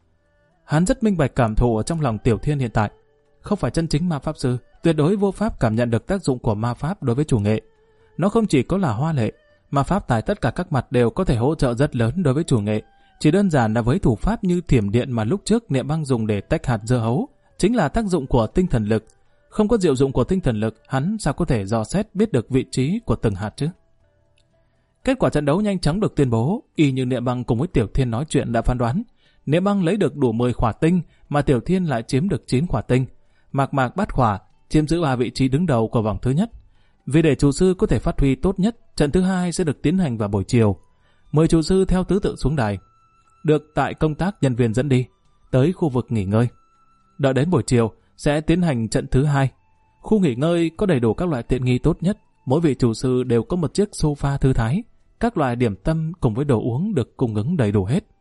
Hắn rất minh bạch cảm thụ ở trong lòng Tiểu Thiên hiện tại. Không phải chân chính ma pháp sư, tuyệt đối vô pháp cảm nhận được tác dụng của ma pháp đối với chủ nghệ. Nó không chỉ có là hoa lệ, ma pháp tại tất cả các mặt đều có thể hỗ trợ rất lớn đối với chủ nghệ. Chỉ đơn giản là với thủ pháp như thiểm điện mà lúc trước Niệm Băng dùng để tách hạt dưa hấu, chính là tác dụng của tinh thần lực. Không có diệu dụng của tinh thần lực, hắn sao có thể dò xét biết được vị trí của từng hạt chứ? Kết quả trận đấu nhanh chóng được tuyên bố, y như Niệm Băng cùng với Tiểu Thiên nói chuyện đã phán đoán. Niệm Băng lấy được đủ 10 khỏa tinh, mà Tiểu Thiên lại chiếm được 9 khỏa tinh. Mạc Mạc Bát khỏa, chiếm giữ 3 vị trí đứng đầu của vòng thứ nhất. Vì để chủ sư có thể phát huy tốt nhất, trận thứ 2 sẽ được tiến hành vào buổi chiều. 10 chủ sư theo thứ tự xuống đài, được tại công tác nhân viên dẫn đi, tới khu vực nghỉ ngơi. Đợi đến buổi chiều, sẽ tiến hành trận thứ 2. Khu nghỉ ngơi có đầy đủ các loại tiện nghi tốt nhất, mỗi vị chủ sư đều có một chiếc sofa thư thái, các loại điểm tâm cùng với đồ uống được cung ứng đầy đủ hết.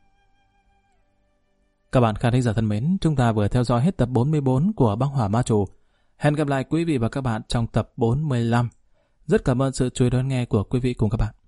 Các bạn khán thính giả thân mến, chúng ta vừa theo dõi hết tập 44 của Băng Hỏa Ma Chủ. Hẹn gặp lại quý vị và các bạn trong tập 45. Rất cảm ơn sự chú ý đón nghe của quý vị cùng các bạn.